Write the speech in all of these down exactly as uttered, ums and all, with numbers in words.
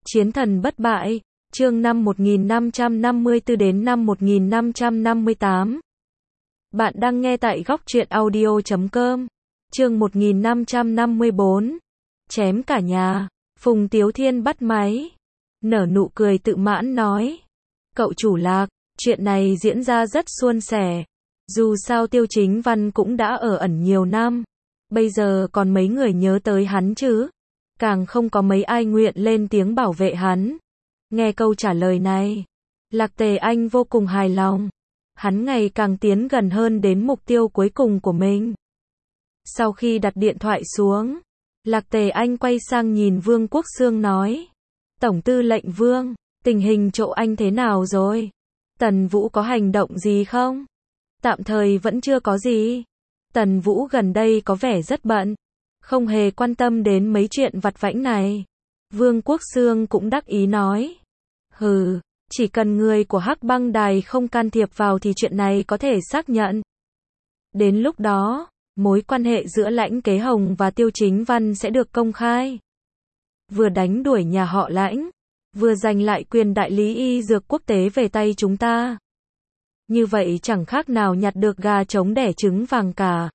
Chiến thần bất bại, chương năm một nghìn năm trăm năm mươi tư đến năm một nghìn năm trăm năm mươi tám. Bạn đang nghe tại góc truyện audio chấm com. Chương một nghìn năm trăm năm mươi bốn. Chém cả nhà. Phùng Tiếu Thiên bắt máy, nở nụ cười tự mãn nói: "Cậu chủ Lạc, chuyện này diễn ra rất suôn sẻ. Dù sao Tiêu Chính Văn cũng đã ở ẩn nhiều năm, bây giờ còn mấy người nhớ tới hắn chứ? Càng không có mấy ai nguyện lên tiếng bảo vệ hắn." Nghe câu trả lời này, Lạc Tề Anh vô cùng hài lòng. Hắn ngày càng tiến gần hơn đến mục tiêu cuối cùng của mình. Sau khi đặt điện thoại xuống, Lạc Tề Anh quay sang nhìn Vương Quốc Xương nói: "Tổng tư lệnh Vương, tình hình chỗ anh thế nào rồi? Tần Vũ có hành động gì không?" "Tạm thời vẫn chưa có gì. Tần Vũ gần đây có vẻ rất bận, không hề quan tâm đến mấy chuyện vặt vãnh này." Vương Quốc Xương cũng đắc ý nói: "Hừ, chỉ cần người của Hắc Băng Đài không can thiệp vào thì chuyện này có thể xác nhận. Đến lúc đó, mối quan hệ giữa Lãnh Kế Hồng và Tiêu Chính Văn sẽ được công khai. Vừa đánh đuổi nhà họ Lãnh, vừa giành lại quyền đại lý y dược quốc tế về tay chúng ta. Như vậy chẳng khác nào nhặt được gà trống đẻ trứng vàng cả."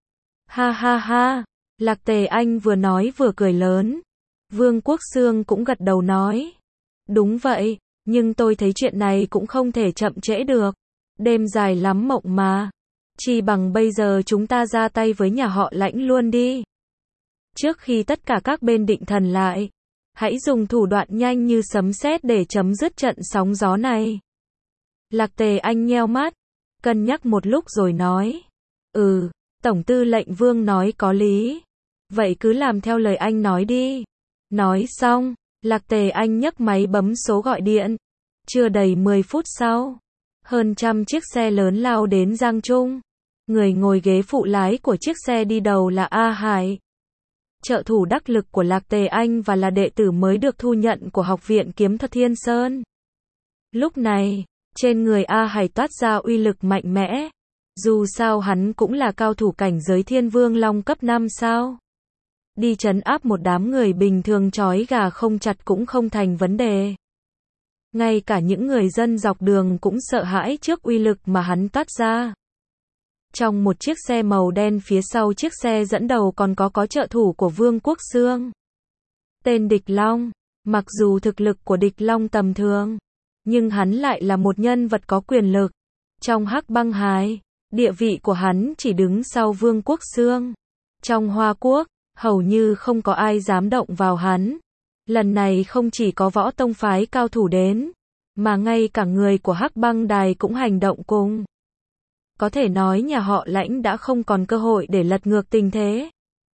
Ha ha ha, Lạc Tề Anh vừa nói vừa cười lớn. Vương Quốc Xương cũng gật đầu nói: "Đúng vậy, nhưng tôi thấy chuyện này cũng không thể chậm trễ được. Đêm dài lắm mộng mà. Chỉ bằng bây giờ chúng ta ra tay với nhà họ Lãnh luôn đi. Trước khi tất cả các bên định thần lại, hãy dùng thủ đoạn nhanh như sấm sét để chấm dứt trận sóng gió này." Lạc Tề Anh nheo mắt, cân nhắc một lúc rồi nói: "Ừ, Tổng tư lệnh Vương nói có lý. Vậy cứ làm theo lời anh nói đi." Nói xong, Lạc Tề Anh nhấc máy bấm số gọi điện. Chưa đầy mười phút sau, hơn trăm chiếc xe lớn lao đến Giang Trung. Người ngồi ghế phụ lái của chiếc xe đi đầu là A Hải, trợ thủ đắc lực của Lạc Tề Anh và là đệ tử mới được thu nhận của Học viện Kiếm Thuật Thiên Sơn. Lúc này, trên người A Hải toát ra uy lực mạnh mẽ. Dù sao hắn cũng là cao thủ cảnh giới Thiên Vương Long cấp năm sao. Đi trấn áp một đám người bình thường trói gà không chặt cũng không thành vấn đề. Ngay cả những người dân dọc đường cũng sợ hãi trước uy lực mà hắn toát ra. Trong một chiếc xe màu đen phía sau chiếc xe dẫn đầu còn có có trợ thủ của Vương Quốc Xương, tên Địch Long. Mặc dù thực lực của Địch Long tầm thường, nhưng hắn lại là một nhân vật có quyền lực. Trong Hắc Băng Hải, địa vị của hắn chỉ đứng sau Vương Quốc Xương. Trong Hoa Quốc, hầu như không có ai dám động vào hắn. Lần này không chỉ có võ tông phái cao thủ đến, mà ngay cả người của Hắc Băng Đài cũng hành động cùng. Có thể nói nhà họ Lãnh đã không còn cơ hội để lật ngược tình thế.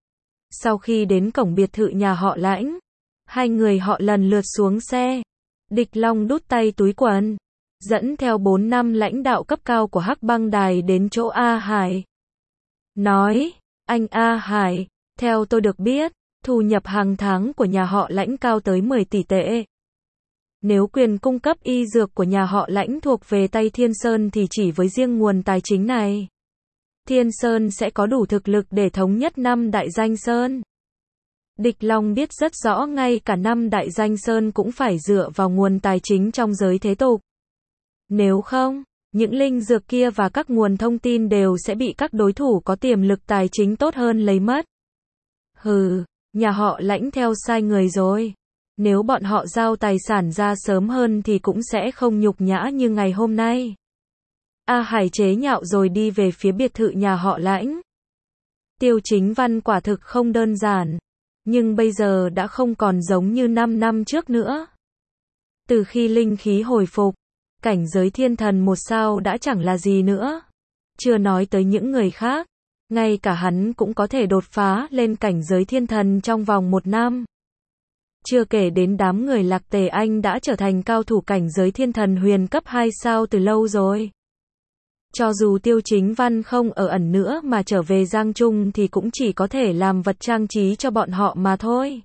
Sau khi đến cổng biệt thự nhà họ Lãnh, hai người họ lần lượt xuống xe. Địch Long đút tay túi quần, dẫn theo bốn năm lãnh đạo cấp cao của Hắc Băng Đài đến chỗ A Hải. Nói: "Anh A Hải, theo tôi được biết, thu nhập hàng tháng của nhà họ Lãnh cao tới mười tỷ tệ. Nếu quyền cung cấp y dược của nhà họ Lãnh thuộc về tay Thiên Sơn thì chỉ với riêng nguồn tài chính này, Thiên Sơn sẽ có đủ thực lực để thống nhất năm đại danh sơn." Địch Long biết rất rõ ngay cả năm đại danh sơn cũng phải dựa vào nguồn tài chính trong giới thế tục. Nếu không, những linh dược kia và các nguồn thông tin đều sẽ bị các đối thủ có tiềm lực tài chính tốt hơn lấy mất. Hừ, nhà họ Lãnh theo sai người rồi. Nếu bọn họ giao tài sản ra sớm hơn thì cũng sẽ không nhục nhã như ngày hôm nay. A Hải chế nhạo rồi đi về phía biệt thự nhà họ Lãnh. Tiêu Chính Văn quả thực không đơn giản, nhưng bây giờ đã không còn giống như năm năm trước nữa. Từ khi linh khí hồi phục, cảnh giới thiên thần một sao đã chẳng là gì nữa. Chưa nói tới những người khác, ngay cả hắn cũng có thể đột phá lên cảnh giới thiên thần trong vòng một năm. Chưa kể đến đám người Lạc Tề Anh đã trở thành cao thủ cảnh giới thiên thần huyền cấp hai sao từ lâu rồi. Cho dù Tiêu Chính Văn không ở ẩn nữa mà trở về Giang Trung thì cũng chỉ có thể làm vật trang trí cho bọn họ mà thôi.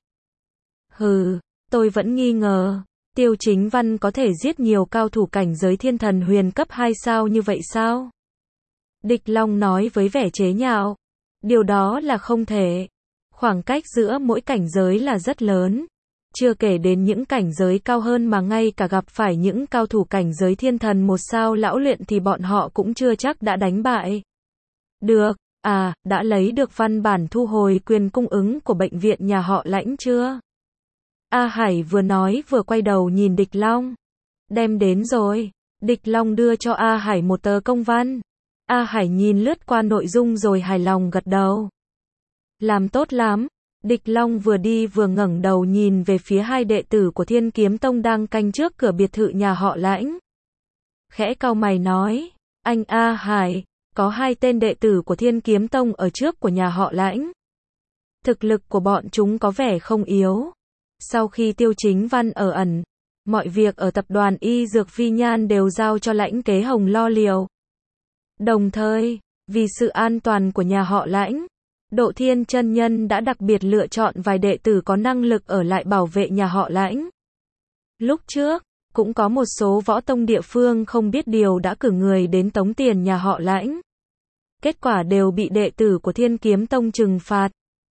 Hừ, tôi vẫn nghi ngờ, Tiêu Chính Văn có thể giết nhiều cao thủ cảnh giới thiên thần huyền cấp hai sao như vậy sao? Địch Long nói với vẻ chế nhạo. Điều đó là không thể. Khoảng cách giữa mỗi cảnh giới là rất lớn. Chưa kể đến những cảnh giới cao hơn mà ngay cả gặp phải những cao thủ cảnh giới thiên thần một sao lão luyện thì bọn họ cũng chưa chắc đã đánh bại. Được, à, đã lấy được văn bản thu hồi quyền cung ứng của bệnh viện nhà họ Lãnh chưa? A Hải vừa nói vừa quay đầu nhìn Địch Long. Đem đến rồi. Địch Long đưa cho A Hải một tờ công văn. A Hải nhìn lướt qua nội dung rồi hài lòng gật đầu. Làm tốt lắm. Địch Long vừa đi vừa ngẩng đầu nhìn về phía hai đệ tử của Thiên Kiếm Tông đang canh trước cửa biệt thự nhà họ Lãnh. Khẽ cau mày nói, anh A Hải, có hai tên đệ tử của Thiên Kiếm Tông ở trước của nhà họ Lãnh. Thực lực của bọn chúng có vẻ không yếu. Sau khi Tiêu Chính Văn ở ẩn, mọi việc ở tập đoàn Y Dược Vi Nhan đều giao cho Lãnh Kế Hồng lo liệu. Đồng thời, vì sự an toàn của nhà họ Lãnh, Độ Thiên chân nhân đã đặc biệt lựa chọn vài đệ tử có năng lực ở lại bảo vệ nhà họ Lãnh. Lúc trước, cũng có một số võ tông địa phương không biết điều đã cử người đến tống tiền nhà họ Lãnh. Kết quả đều bị đệ tử của Thiên Kiếm Tông trừng phạt.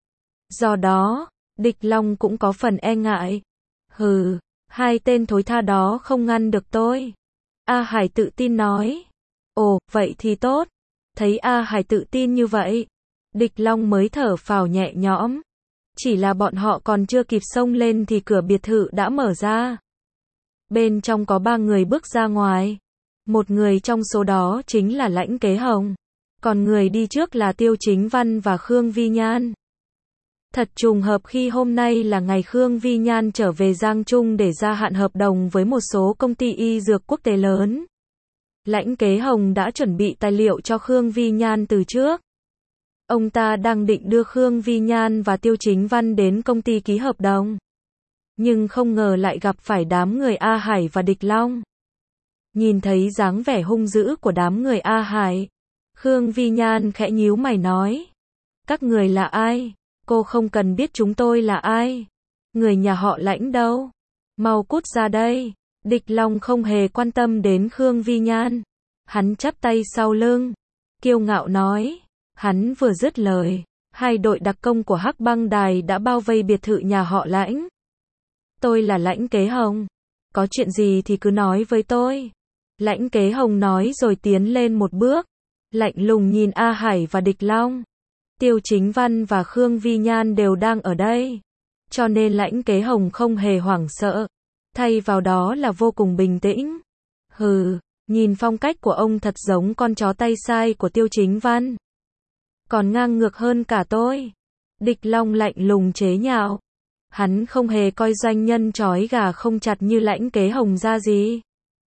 Do đó, Địch Long cũng có phần e ngại. Hừ, hai tên thối tha đó không ngăn được tôi. A Hải tự tin nói. Ồ, vậy thì tốt. Thấy A Hải tự tin như vậy, Địch Long mới thở phào nhẹ nhõm. Chỉ là bọn họ còn chưa kịp xông lên thì cửa biệt thự đã mở ra. Bên trong có ba người bước ra ngoài. Một người trong số đó chính là Lãnh Kế Hồng. Còn người đi trước là Tiêu Chính Văn và Khương Vi Nhan. Thật trùng hợp khi hôm nay là ngày Khương Vi Nhan trở về Giang Trung để gia hạn hợp đồng với một số công ty y dược quốc tế lớn. Lãnh Kế Hồng đã chuẩn bị tài liệu cho Khương Vi Nhan từ trước. Ông ta đang định đưa Khương Vi Nhan và Tiêu Chính Văn đến công ty ký hợp đồng. Nhưng không ngờ lại gặp phải đám người A Hải và Địch Long. Nhìn thấy dáng vẻ hung dữ của đám người A Hải, Khương Vi Nhan khẽ nhíu mày nói. Các người là ai? Cô không cần biết chúng tôi là ai. Người nhà họ Lãnh đâu? Mau cút ra đây. Địch Long không hề quan tâm đến Khương Vi Nhan. Hắn chắp tay sau lưng, kiêu ngạo nói. Hắn vừa dứt lời, hai đội đặc công của Hắc Băng Đài đã bao vây biệt thự nhà họ Lãnh. Tôi là Lãnh Kế Hồng. Có chuyện gì thì cứ nói với tôi. Lãnh Kế Hồng nói rồi tiến lên một bước, lạnh lùng nhìn A Hải và Địch Long. Tiêu Chính Văn và Khương Vi Nhan đều đang ở đây, cho nên Lãnh Kế Hồng không hề hoảng sợ, thay vào đó là vô cùng bình tĩnh. Hừ, nhìn phong cách của ông thật giống con chó tay sai của Tiêu Chính Văn. Còn ngang ngược hơn cả tôi. Địch Long lạnh lùng chế nhạo. Hắn không hề coi doanh nhân trói gà không chặt như Lãnh Kế Hồng ra gì.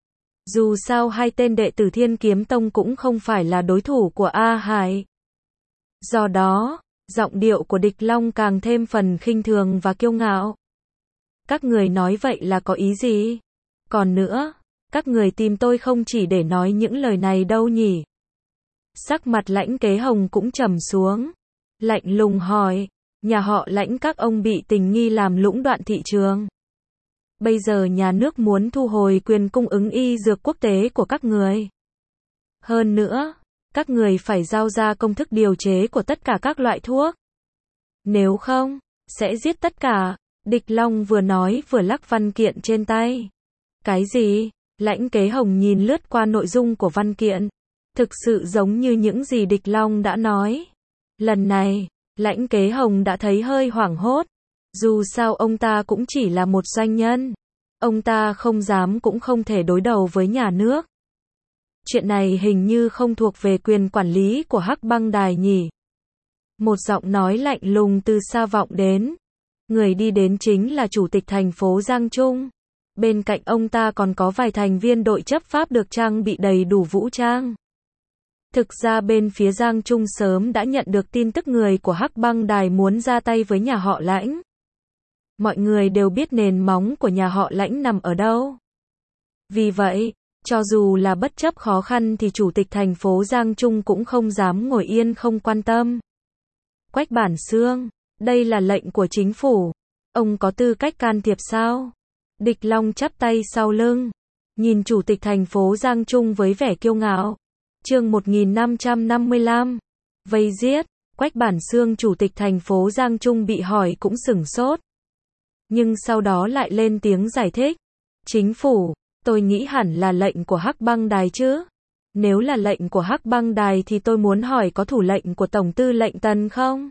Dù sao hai tên đệ tử Thiên Kiếm Tông cũng không phải là đối thủ của A Hải. Do đó, giọng điệu của Địch Long càng thêm phần khinh thường và kiêu ngạo. Các người nói vậy là có ý gì? Còn nữa, các người tìm tôi không chỉ để nói những lời này đâu nhỉ? Sắc mặt Lãnh Kế Hồng cũng trầm xuống. Lạnh lùng hỏi, nhà họ Lãnh các ông bị tình nghi làm lũng đoạn thị trường. Bây giờ nhà nước muốn thu hồi quyền cung ứng y dược quốc tế của các người. Hơn nữa, các người phải giao ra công thức điều chế của tất cả các loại thuốc. Nếu không, sẽ giết tất cả. Địch Long vừa nói vừa lắc văn kiện trên tay. Cái gì? Lãnh Kế Hồng nhìn lướt qua nội dung của văn kiện. Thực sự giống như những gì Địch Long đã nói. Lần này, Lãnh Kế Hồng đã thấy hơi hoảng hốt. Dù sao ông ta cũng chỉ là một doanh nhân. Ông ta không dám cũng không thể đối đầu với nhà nước. Chuyện này hình như không thuộc về quyền quản lý của Hắc Băng Đài nhỉ. Một giọng nói lạnh lùng từ xa vọng đến. Người đi đến chính là chủ tịch thành phố Giang Trung. Bên cạnh ông ta còn có vài thành viên đội chấp pháp được trang bị đầy đủ vũ trang. Thực ra bên phía Giang Trung sớm đã nhận được tin tức người của Hắc Băng Đài muốn ra tay với nhà họ Lãnh. Mọi người đều biết nền móng của nhà họ Lãnh nằm ở đâu. Vì vậy, cho dù là bất chấp khó khăn thì chủ tịch thành phố Giang Trung cũng không dám ngồi yên không quan tâm. Quách Bản Xương, đây là lệnh của chính phủ. Ông có tư cách can thiệp sao? Địch Long chắp tay sau lưng, nhìn chủ tịch thành phố Giang Trung với vẻ kiêu ngạo. Chương một nghìn năm trăm năm mươi lăm. Vây giết. Quách Bản Xương chủ tịch thành phố Giang Trung bị hỏi cũng sửng sốt. nhưng sau đó lại lên tiếng giải thích. Chính phủ, tôi nghĩ hẳn là lệnh của Hắc Băng Đài chứ. Nếu là lệnh của Hắc Băng Đài thì tôi muốn hỏi có thủ lệnh của Tổng tư lệnh Tần không?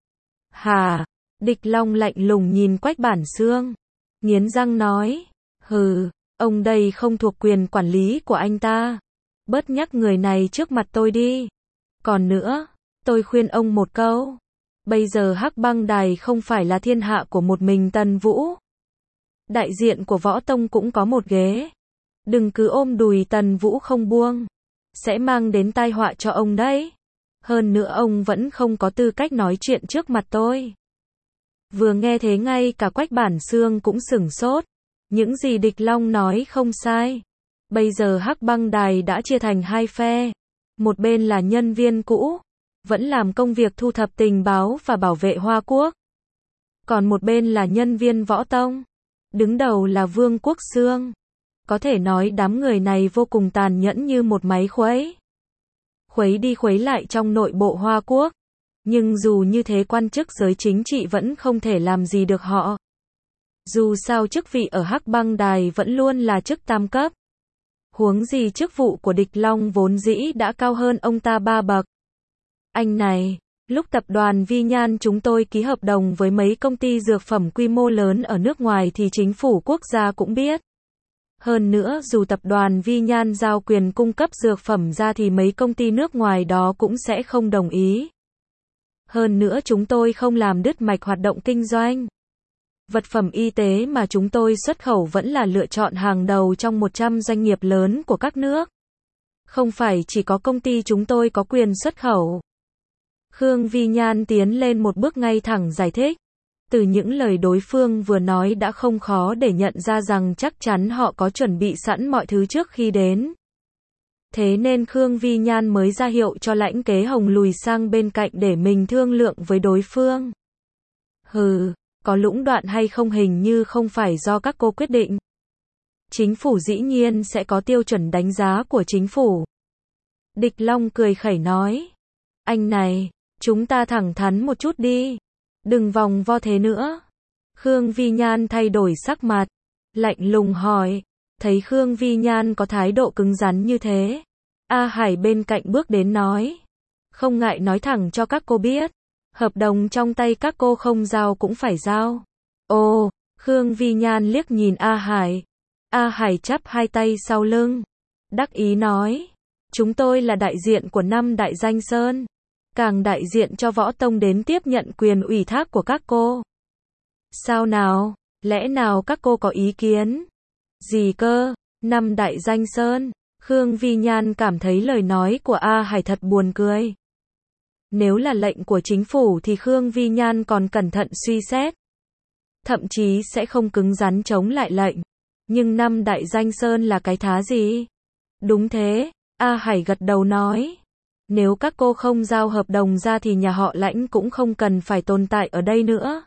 Hả? Địch Long lạnh lùng nhìn Quách Bản Xương, nghiến răng nói, hừ, ông đây không thuộc quyền quản lý của anh ta. Bớt nhắc người này trước mặt tôi đi. Còn nữa, tôi khuyên ông một câu. Bây giờ Hắc Băng Đài không phải là thiên hạ của một mình Tần Vũ. Đại diện của Võ Tông cũng có một ghế. Đừng cứ ôm đùi Tần Vũ không buông. Sẽ mang đến tai họa cho ông đấy. Hơn nữa ông vẫn không có tư cách nói chuyện trước mặt tôi. Vừa nghe thế ngay cả Quách Bản Xương cũng sửng sốt. Những gì Địch Long nói không sai. Bây giờ Hắc Băng Đài đã chia thành hai phe. Một bên là nhân viên cũ, vẫn làm công việc thu thập tình báo và bảo vệ Hoa Quốc. Còn một bên là nhân viên Võ Tông. Đứng đầu là Vương Quốc Xương. Có thể nói đám người này vô cùng tàn nhẫn như một máy khuấy. Khuấy đi khuấy lại trong nội bộ Hoa Quốc. Nhưng dù như thế quan chức giới chính trị vẫn không thể làm gì được họ. Dù sao chức vị ở Hắc Băng Đài vẫn luôn là chức tam cấp. Huống gì chức vụ của Địch Long vốn dĩ đã cao hơn ông ta ba bậc. Anh này, lúc tập đoàn Vi Nhan chúng tôi ký hợp đồng với mấy công ty dược phẩm quy mô lớn ở nước ngoài thì chính phủ quốc gia cũng biết. Hơn nữa dù tập đoàn Vi Nhan giao quyền cung cấp dược phẩm ra thì mấy công ty nước ngoài đó cũng sẽ không đồng ý. Hơn nữa chúng tôi không làm đứt mạch hoạt động kinh doanh. Vật phẩm y tế mà chúng tôi xuất khẩu vẫn là lựa chọn hàng đầu trong một trăm doanh nghiệp lớn của các nước. Không phải chỉ có công ty chúng tôi có quyền xuất khẩu. Khương Vi Nhan tiến lên một bước ngay thẳng giải thích. Từ những lời đối phương vừa nói đã không khó để nhận ra rằng chắc chắn họ có chuẩn bị sẵn mọi thứ trước khi đến. Thế nên Khương Vi Nhan mới ra hiệu cho Lãnh Kế Hồng lùi sang bên cạnh để mình thương lượng với đối phương. Hừ, có lũng đoạn hay không hình như không phải do các cô quyết định. Chính phủ dĩ nhiên sẽ có tiêu chuẩn đánh giá của chính phủ. Địch Long cười khẩy nói. Anh này, chúng ta thẳng thắn một chút đi. Đừng vòng vo thế nữa. Khương Vi Nhan thay đổi sắc mặt. Lạnh lùng hỏi. Thấy Khương Vi Nhan có thái độ cứng rắn như thế. A Hải bên cạnh bước đến nói. Không ngại nói thẳng cho các cô biết. Hợp đồng trong tay các cô không giao cũng phải giao. Ồ, Khương Vi Nhan liếc nhìn A Hải. A Hải chắp hai tay sau lưng. Đắc ý nói. Chúng tôi là đại diện của năm đại danh sơn. Càng đại diện cho Võ Tông đến tiếp nhận quyền ủy thác của các cô. Sao nào, lẽ nào các cô có ý kiến? Gì cơ, năm đại danh sơn? Khương Vi Nhan cảm thấy lời nói của A Hải thật buồn cười. Nếu là lệnh của chính phủ thì Khương Vi Nhan còn cẩn thận suy xét. Thậm chí sẽ không cứng rắn chống lại lệnh. Nhưng năm đại danh sơn là cái thá gì? Đúng thế, A Hải gật đầu nói. Nếu các cô không giao hợp đồng ra thì nhà họ Lãnh cũng không cần phải tồn tại ở đây nữa.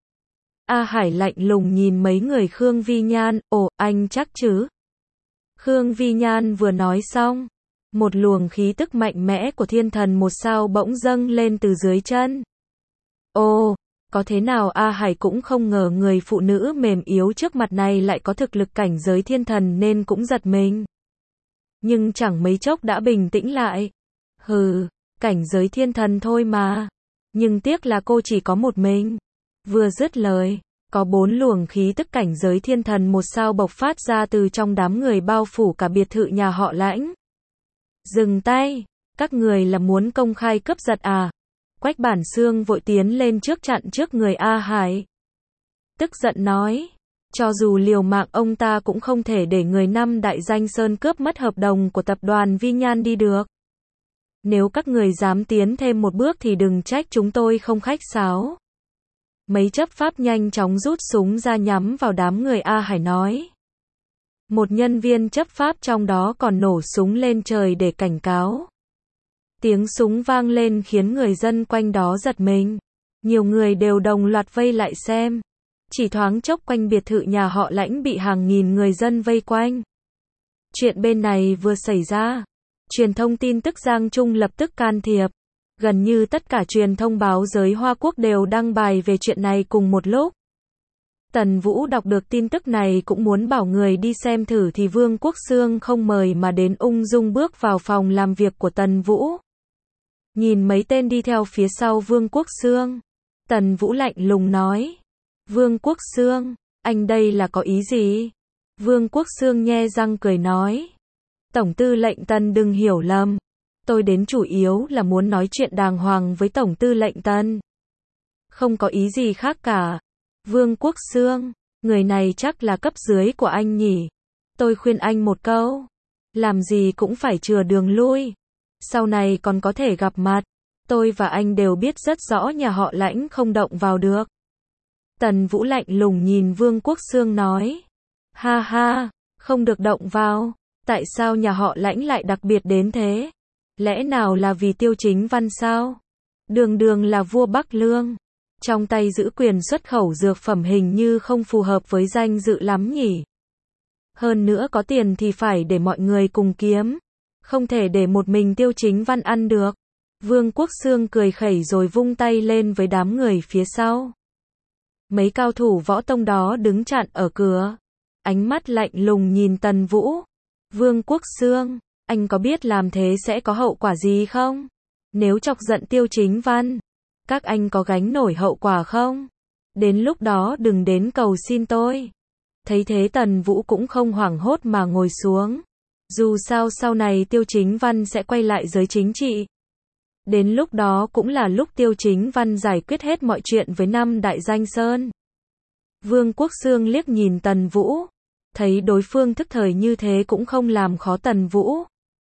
A Hải lạnh lùng nhìn mấy người Khương Vi Nhan, ồ, anh chắc chứ? Khương Vi Nhan vừa nói xong, một luồng khí tức mạnh mẽ của thiên thần một sao bỗng dâng lên từ dưới chân. Ồ, có thế nào A Hải cũng không ngờ người phụ nữ mềm yếu trước mặt này lại có thực lực cảnh giới thiên thần nên cũng giật mình. Nhưng chẳng mấy chốc đã bình tĩnh lại. Hừ, cảnh giới thiên thần thôi mà. Nhưng tiếc là cô chỉ có một mình. Vừa dứt lời, có bốn luồng khí tức cảnh giới thiên thần một sao bộc phát ra từ trong đám người bao phủ cả biệt thự nhà họ Lãnh. Dừng tay, các người là muốn công khai cướp giật à? Quách Bản Xương vội tiến lên trước chặn trước người A Hải. Tức giận nói, cho dù liều mạng ông ta cũng không thể để người năm đại danh sơn cướp mất hợp đồng của tập đoàn Vi Nhan đi được. Nếu các người dám tiến thêm một bước thì đừng trách chúng tôi không khách sáo. Mấy chấp pháp nhanh chóng rút súng ra nhắm vào đám người A Hải nói. Một nhân viên chấp pháp trong đó còn nổ súng lên trời để cảnh cáo. Tiếng súng vang lên khiến người dân quanh đó giật mình. Nhiều người đều đồng loạt vây lại xem. Chỉ thoáng chốc quanh biệt thự nhà họ Lãnh bị hàng nghìn người dân vây quanh. Chuyện bên này vừa xảy ra, truyền thông tin tức Giang Trung lập tức can thiệp. Gần như tất cả truyền thông báo giới Hoa Quốc đều đăng bài về chuyện này cùng một lúc. Tần Vũ đọc được tin tức này cũng muốn bảo người đi xem thử thì Vương Quốc Xương không mời mà đến ung dung bước vào phòng làm việc của Tần Vũ. Nhìn mấy tên đi theo phía sau Vương Quốc Xương, Tần Vũ lạnh lùng nói. Vương Quốc Xương, anh đây là có ý gì? Vương Quốc Xương nhe răng cười nói. Tổng tư lệnh Tần đừng hiểu lầm. Tôi đến chủ yếu là muốn nói chuyện đàng hoàng với Tổng tư lệnh Tần. Không có ý gì khác cả. Vương Quốc Xương, người này chắc là cấp dưới của anh nhỉ? Tôi khuyên anh một câu. Làm gì cũng phải chừa đường lui. Sau này còn có thể gặp mặt. Tôi và anh đều biết rất rõ nhà họ Lãnh không động vào được. Tần Vũ lạnh lùng nhìn Vương Quốc Xương nói. Ha ha, không được động vào. Tại sao nhà họ Lãnh lại đặc biệt đến thế? Lẽ nào là vì Tiêu Chính Văn sao? Đường đường là vua Bắc Lương. Trong tay giữ quyền xuất khẩu dược phẩm hình như không phù hợp với danh dự lắm nhỉ. Hơn nữa có tiền thì phải để mọi người cùng kiếm. Không thể để một mình Tiêu Chính Văn ăn được. Vương Quốc Xương cười khẩy rồi vung tay lên với đám người phía sau. Mấy cao thủ võ tông đó đứng chặn ở cửa. Ánh mắt lạnh lùng nhìn Tần Vũ. Vương Quốc Xương, anh có biết làm thế sẽ có hậu quả gì không? Nếu chọc giận Tiêu Chính Văn, các anh có gánh nổi hậu quả không? Đến lúc đó đừng đến cầu xin tôi. Thấy thế Tần Vũ cũng không hoảng hốt mà ngồi xuống. Dù sao sau này Tiêu Chính Văn sẽ quay lại giới chính trị. Đến lúc đó cũng là lúc Tiêu Chính Văn giải quyết hết mọi chuyện với năm đại danh sơn. Vương Quốc Xương liếc nhìn Tần Vũ. Thấy đối phương thức thời như thế cũng không làm khó Tần Vũ.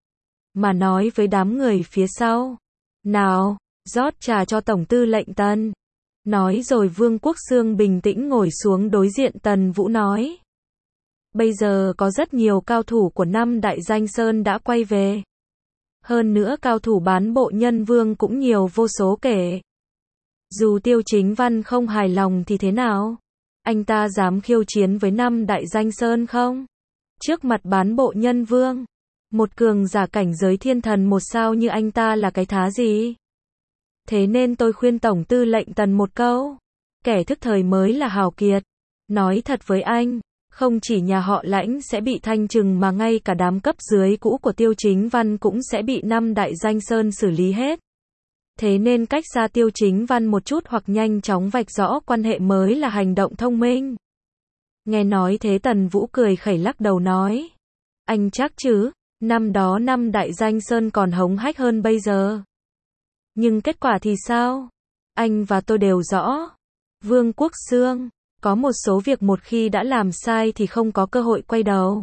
Mà nói với đám người phía sau. Nào, rót trà cho Tổng tư lệnh Tần. Nói rồi Vương Quốc Xương bình tĩnh ngồi xuống đối diện Tần Vũ nói. Bây giờ có rất nhiều cao thủ của năm đại danh sơn đã quay về. Hơn nữa cao thủ bán bộ nhân vương cũng nhiều vô số kể. Dù Tiêu Chính Văn không hài lòng thì thế nào? Anh ta dám khiêu chiến với năm đại danh sơn không? Trước mặt bán bộ nhân vương, một cường giả cảnh giới thiên thần một sao như anh ta là cái thá gì? Thế nên tôi khuyên Tổng tư lệnh Tần một câu. Kẻ thức thời mới là hào kiệt. Nói thật với anh, không chỉ nhà họ Lãnh sẽ bị thanh trừng mà ngay cả đám cấp dưới cũ của Tiêu Chính Văn cũng sẽ bị năm đại danh sơn xử lý hết. Thế nên cách xa Tiêu Chính Văn một chút hoặc nhanh chóng vạch rõ quan hệ mới là hành động thông minh. Nghe nói thế Tần Vũ cười khẩy lắc đầu nói. Anh chắc chứ, năm đó năm đại danh sơn còn hống hách hơn bây giờ. Nhưng kết quả thì sao? Anh và tôi đều rõ. Vương Quốc Xương, có một số việc một khi đã làm sai thì không có cơ hội quay đầu.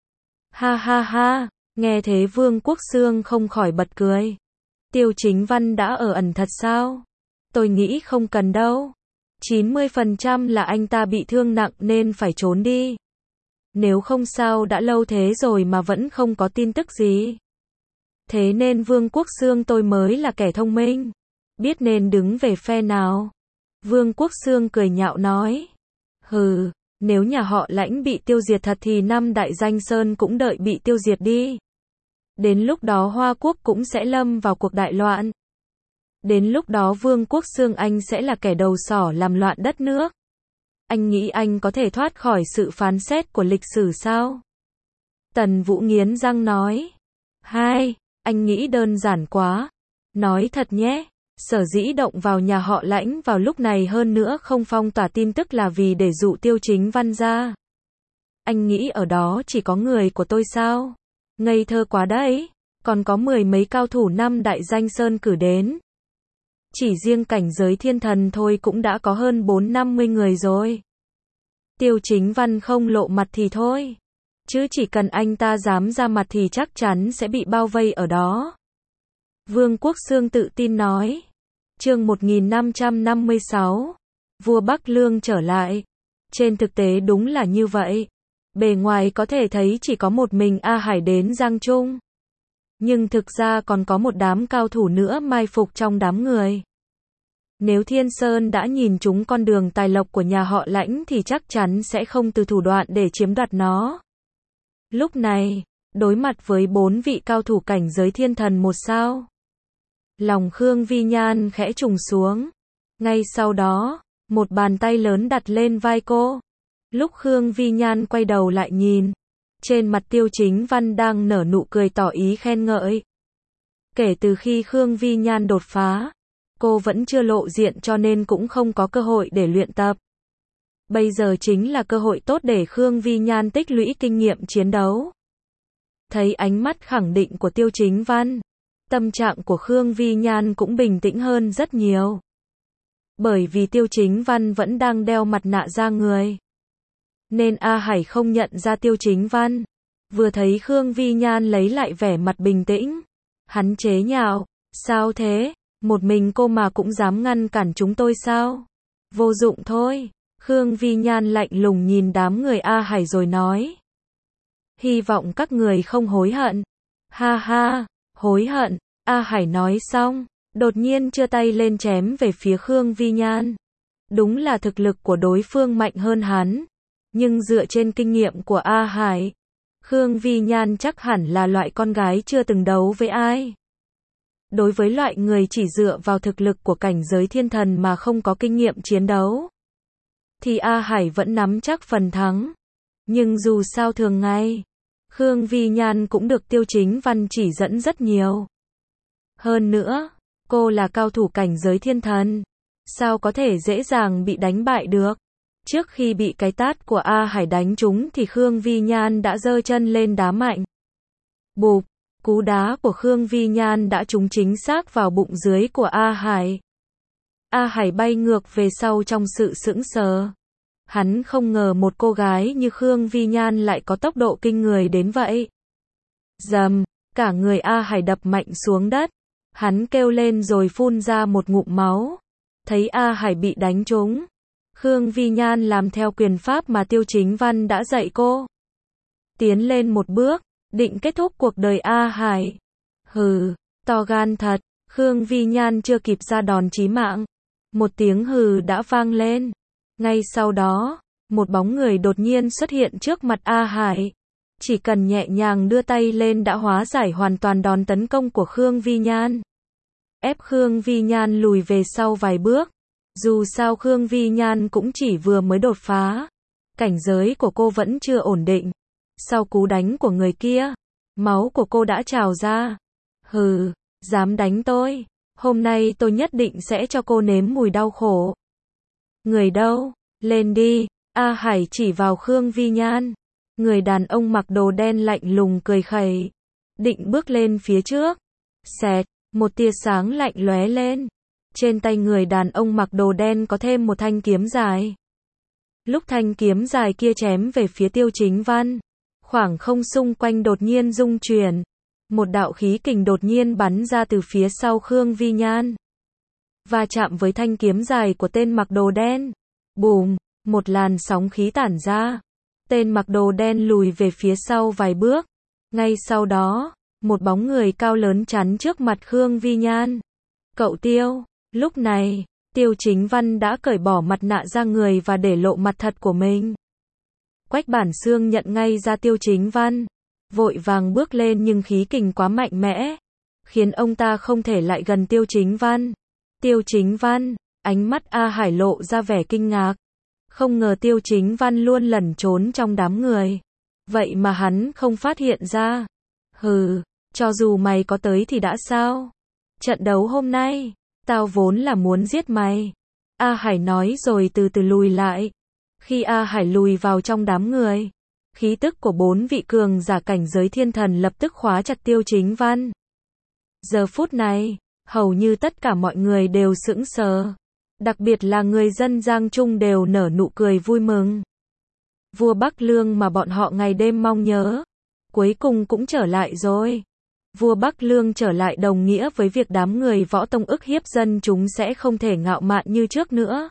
Ha ha ha, nghe thế Vương Quốc Xương không khỏi bật cười. Tiêu Chính Văn đã ở ẩn thật sao? Tôi nghĩ không cần đâu. chín mươi phần trăm là anh ta bị thương nặng nên phải trốn đi. Nếu không sao đã lâu thế rồi mà vẫn không có tin tức gì. Thế nên Vương Quốc Xương tôi mới là kẻ thông minh. Biết nên đứng về phe nào. Vương Quốc Xương cười nhạo nói. Hừ, nếu nhà họ Lãnh bị tiêu diệt thật thì năm đại danh sơn cũng đợi bị tiêu diệt đi. Đến lúc đó Hoa Quốc cũng sẽ lâm vào cuộc đại loạn. Đến lúc đó Vương Quốc Xương anh sẽ là kẻ đầu sỏ làm loạn đất nước. Anh nghĩ anh có thể thoát khỏi sự phán xét của lịch sử sao? Tần Vũ nghiến răng nói. Hai, anh nghĩ đơn giản quá. Nói thật nhé, sở dĩ động vào nhà họ Lãnh vào lúc này hơn nữa không phong tỏa tin tức là vì để dụ Tiêu Chính Văn ra. Anh nghĩ ở đó chỉ có người của tôi sao? Ngây thơ quá đấy, còn có mười mấy cao thủ năm đại danh sơn cử đến. Chỉ riêng cảnh giới thiên thần thôi cũng đã có hơn bốn năm mươi người rồi. Tiêu Chính Văn không lộ mặt thì thôi. Chứ chỉ cần anh ta dám ra mặt thì chắc chắn sẽ bị bao vây ở đó. Vương Quốc Xương tự tin nói. Chương một nghìn năm trăm năm mươi sáu. Vua Bắc Lương trở lại. Trên thực tế đúng là như vậy. Bề ngoài có thể thấy chỉ có một mình A Hải đến Giang Trung. Nhưng thực ra còn có một đám cao thủ nữa mai phục trong đám người. Nếu Thiên Sơn đã nhìn trúng con đường tài lộc của nhà họ Lãnh thì chắc chắn sẽ không từ thủ đoạn để chiếm đoạt nó. Lúc này, đối mặt với bốn vị cao thủ cảnh giới thiên thần một sao. Lòng Khương Vi Nhan khẽ trùng xuống. Ngay sau đó, một bàn tay lớn đặt lên vai cô. Lúc Khương Vi Nhan quay đầu lại nhìn, trên mặt Tiêu Chính Văn đang nở nụ cười tỏ ý khen ngợi. Kể từ khi Khương Vi Nhan đột phá, cô vẫn chưa lộ diện cho nên cũng không có cơ hội để luyện tập. Bây giờ chính là cơ hội tốt để Khương Vi Nhan tích lũy kinh nghiệm chiến đấu. Thấy ánh mắt khẳng định của Tiêu Chính Văn, tâm trạng của Khương Vi Nhan cũng bình tĩnh hơn rất nhiều. Bởi vì Tiêu Chính Văn vẫn đang đeo mặt nạ ra người, nên A Hải không nhận ra Tiêu Chính Văn. Vừa thấy Khương Vi Nhan lấy lại vẻ mặt bình tĩnh, hắn chế nhạo, sao thế, một mình cô mà cũng dám ngăn cản chúng tôi sao? Vô dụng thôi. Khương Vi Nhan lạnh lùng nhìn đám người A Hải rồi nói. Hy vọng các người không hối hận. Ha ha, hối hận. A Hải nói xong, đột nhiên giơ tay lên chém về phía Khương Vi Nhan. Đúng là thực lực của đối phương mạnh hơn hắn, nhưng dựa trên kinh nghiệm của A Hải, Khương Vi Nhan chắc hẳn là loại con gái chưa từng đấu với ai. Đối với loại người chỉ dựa vào thực lực của cảnh giới thiên thần mà không có kinh nghiệm chiến đấu, thì A Hải vẫn nắm chắc phần thắng. Nhưng dù sao thường ngày, Khương Vi Nhan cũng được Tiêu Chính Văn chỉ dẫn rất nhiều. Hơn nữa, cô là cao thủ cảnh giới thiên thần, sao có thể dễ dàng bị đánh bại được. Trước khi bị cái tát của A Hải đánh trúng thì Khương Vi Nhan đã giơ chân lên đá mạnh. Bụp, cú đá của Khương Vi Nhan đã trúng chính xác vào bụng dưới của A Hải. A Hải bay ngược về sau trong sự sững sờ. Hắn không ngờ một cô gái như Khương Vi Nhan lại có tốc độ kinh người đến vậy. Dầm, cả người A Hải đập mạnh xuống đất. Hắn kêu lên rồi phun ra một ngụm máu. Thấy A Hải bị đánh trúng, Khương Vi Nhan làm theo quyền pháp mà Tiêu Chính Văn đã dạy cô. Tiến lên một bước, định kết thúc cuộc đời A Hải. Hừ, to gan thật. Khương Vi Nhan chưa kịp ra đòn chí mạng, một tiếng hừ đã vang lên. Ngay sau đó, một bóng người đột nhiên xuất hiện trước mặt A Hải. Chỉ cần nhẹ nhàng đưa tay lên đã hóa giải hoàn toàn đòn tấn công của Khương Vi Nhan. Ép Khương Vi Nhan lùi về sau vài bước. Dù sao Khương Vi Nhan cũng chỉ vừa mới đột phá, cảnh giới của cô vẫn chưa ổn định. Sau cú đánh của người kia, máu của cô đã trào ra. Hừ, dám đánh tôi, hôm nay tôi nhất định sẽ cho cô nếm mùi đau khổ. Người đâu? Lên đi. A Hải chỉ vào Khương Vi Nhan. Người đàn ông mặc đồ đen lạnh lùng cười khẩy, định bước lên phía trước. Xẹt, một tia sáng lạnh lóe lên. Trên tay người đàn ông mặc đồ đen có thêm một thanh kiếm dài. Lúc thanh kiếm dài kia chém về phía Tiêu Chính Văn, khoảng không xung quanh đột nhiên rung chuyển. Một đạo khí kình đột nhiên bắn ra từ phía sau Khương Vi Nhan, và chạm với thanh kiếm dài của tên mặc đồ đen. Bùm, một làn sóng khí tản ra. Tên mặc đồ đen lùi về phía sau vài bước. Ngay sau đó, một bóng người cao lớn chắn trước mặt Khương Vi Nhan. Cậu Tiêu. Lúc này, Tiêu Chính Văn đã cởi bỏ mặt nạ ra người và để lộ mặt thật của mình. Quách Bản Xương nhận ngay ra Tiêu Chính Văn, vội vàng bước lên nhưng khí kình quá mạnh mẽ, khiến ông ta không thể lại gần Tiêu Chính Văn. Tiêu Chính Văn, ánh mắt A Hải lộ ra vẻ kinh ngạc. Không ngờ Tiêu Chính Văn luôn lẩn trốn trong đám người, vậy mà hắn không phát hiện ra. Hừ, cho dù mày có tới thì đã sao? Trận đấu hôm nay, tao vốn là muốn giết mày. A Hải nói rồi từ từ lùi lại. Khi A Hải lùi vào trong đám người, khí tức của bốn vị cường giả cảnh giới thiên thần lập tức khóa chặt Tiêu Chính Văn. Giờ phút này, hầu như tất cả mọi người đều sững sờ. Đặc biệt là người dân Giang Trung đều nở nụ cười vui mừng. Vua Bắc Lương mà bọn họ ngày đêm mong nhớ, cuối cùng cũng trở lại rồi. Vua Bắc Lương trở lại đồng nghĩa với việc đám người võ tông ức hiếp dân chúng sẽ không thể ngạo mạn như trước nữa.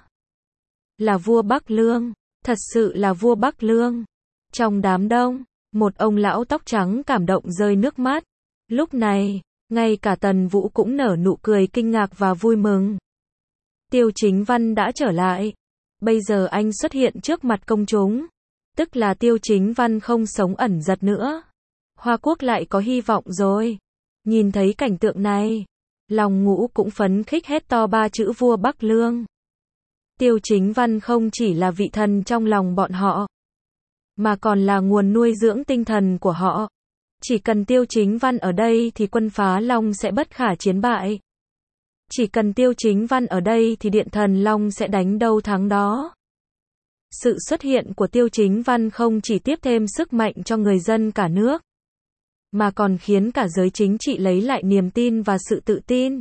Là vua Bắc Lương, thật sự là vua Bắc Lương. Trong đám đông, một ông lão tóc trắng cảm động rơi nước mắt. Lúc này, ngay cả Tần Vũ cũng nở nụ cười kinh ngạc và vui mừng. Tiêu Chính Văn đã trở lại. Bây giờ anh xuất hiện trước mặt công chúng. Tức là Tiêu Chính Văn không sống ẩn giật nữa. Hoa Quốc lại có hy vọng rồi. Nhìn thấy cảnh tượng này, lòng Ngũ cũng phấn khích hét to ba chữ vua Bắc Lương. Tiêu Chính Văn không chỉ là vị thần trong lòng bọn họ, mà còn là nguồn nuôi dưỡng tinh thần của họ. Chỉ cần Tiêu Chính Văn ở đây thì quân Phá Long sẽ bất khả chiến bại. Chỉ cần Tiêu Chính Văn ở đây thì Điện Thần Long sẽ đánh đâu thắng đó. Sự xuất hiện của Tiêu Chính Văn không chỉ tiếp thêm sức mạnh cho người dân cả nước, mà còn khiến cả giới chính trị lấy lại niềm tin và sự tự tin.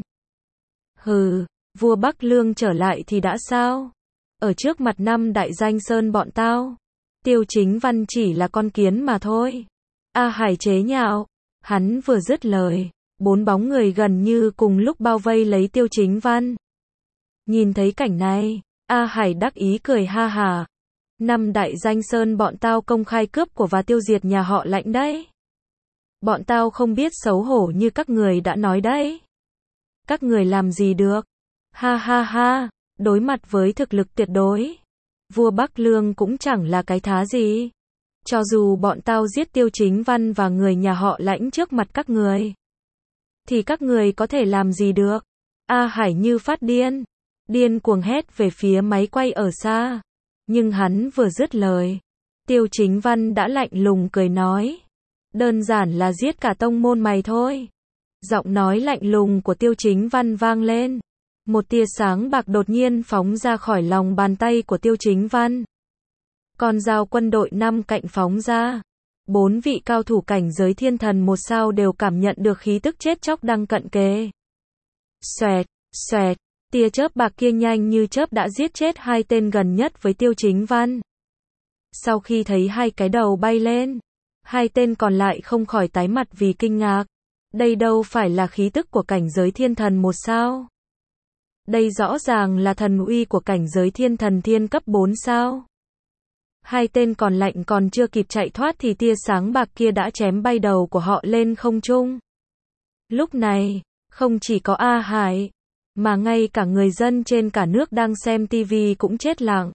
Hừ, vua Bắc Lương trở lại thì đã sao? Ở trước mặt năm đại danh sơn bọn tao, Tiêu Chính Văn chỉ là con kiến mà thôi. A Hải chế nhạo. Hắn vừa dứt lời, bốn bóng người gần như cùng lúc bao vây lấy Tiêu Chính Văn. Nhìn thấy cảnh này, A Hải đắc ý cười ha hà. Năm đại danh sơn bọn tao công khai cướp của và tiêu diệt nhà họ Lãnh đấy. Bọn tao không biết xấu hổ như các người đã nói đấy. Các người làm gì được? Ha ha ha, đối mặt với thực lực tuyệt đối, vua Bắc Lương cũng chẳng là cái thá gì. Cho dù bọn tao giết Tiêu Chính Văn và người nhà họ Lãnh trước mặt các người, thì các người có thể làm gì được? A Hải như phát điên, điên cuồng hét về phía máy quay ở xa. Nhưng hắn vừa dứt lời, Tiêu Chính Văn đã lạnh lùng cười nói, đơn giản là giết cả tông môn mày thôi. Giọng nói lạnh lùng của Tiêu Chính Văn vang lên. Một tia sáng bạc đột nhiên phóng ra khỏi lòng bàn tay của Tiêu Chính Văn. Con dao quân đội năm cạnh phóng ra. Bốn vị cao thủ cảnh giới thiên thần một sao đều cảm nhận được khí tức chết chóc đang cận kề. Xoẹt, xoẹt, tia chớp bạc kia nhanh như chớp đã giết chết hai tên gần nhất với Tiêu Chính Văn. Sau khi thấy hai cái đầu bay lên, hai tên còn lại không khỏi tái mặt vì kinh ngạc. Đây đâu phải là khí tức của cảnh giới thiên thần một sao. Đây rõ ràng là thần uy của cảnh giới thiên thần thiên cấp bốn sao. Hai tên còn lại còn chưa kịp chạy thoát thì tia sáng bạc kia đã chém bay đầu của họ lên không trung. Lúc này, không chỉ có A Hải, mà ngay cả người dân trên cả nước đang xem tivi cũng chết lặng.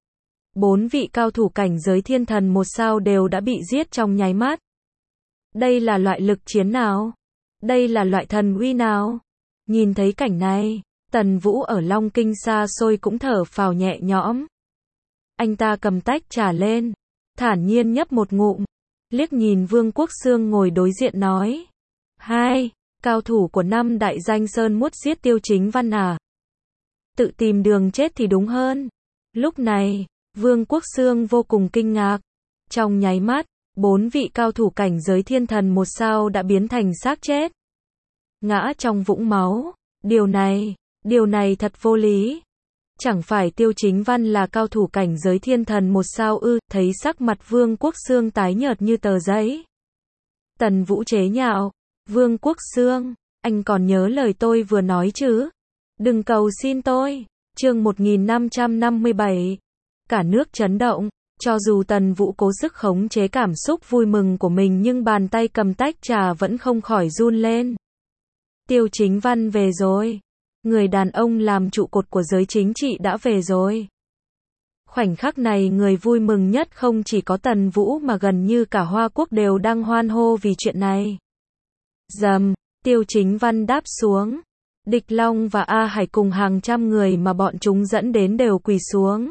Bốn vị cao thủ cảnh giới thiên thần một sao đều đã bị giết trong nháy mắt. Đây là loại lực chiến nào? Đây là loại thần uy nào? Nhìn thấy cảnh này, Tần Vũ ở Long Kinh xa xôi cũng thở phào nhẹ nhõm. Anh ta cầm tách trà lên, thản nhiên nhấp một ngụm, liếc nhìn Vương Quốc Xương ngồi đối diện nói. Hai, cao thủ của năm đại danh sơn muốn giết Tiêu Chính Văn à? Tự tìm đường chết thì đúng hơn. Lúc này, Vương Quốc Xương vô cùng kinh ngạc. Trong nháy mắt, bốn vị cao thủ cảnh giới thiên thần một sao đã biến thành xác chết, ngã trong vũng máu. Điều này, điều này thật vô lý. Chẳng phải Tiêu Chính Văn là cao thủ cảnh giới thiên thần một sao ư? Thấy sắc mặt Vương Quốc Xương tái nhợt như tờ giấy, Tần Vũ chế nhạo. Vương Quốc Xương, anh còn nhớ lời tôi vừa nói chứ? Đừng cầu xin tôi. Chương một nghìn năm trăm năm mươi bảy. Cả nước chấn động. Cho dù Tần Vũ cố sức khống chế cảm xúc vui mừng của mình nhưng bàn tay cầm tách trà vẫn không khỏi run lên. Tiêu Chính Văn về rồi. Người đàn ông làm trụ cột của giới chính trị đã về rồi. Khoảnh khắc này người vui mừng nhất không chỉ có Tần Vũ mà gần như cả Hoa Quốc đều đang hoan hô vì chuyện này. Dầm, Tiêu Chính Văn đáp xuống. Địch Long và A Hải cùng hàng trăm người mà bọn chúng dẫn đến đều quỳ xuống.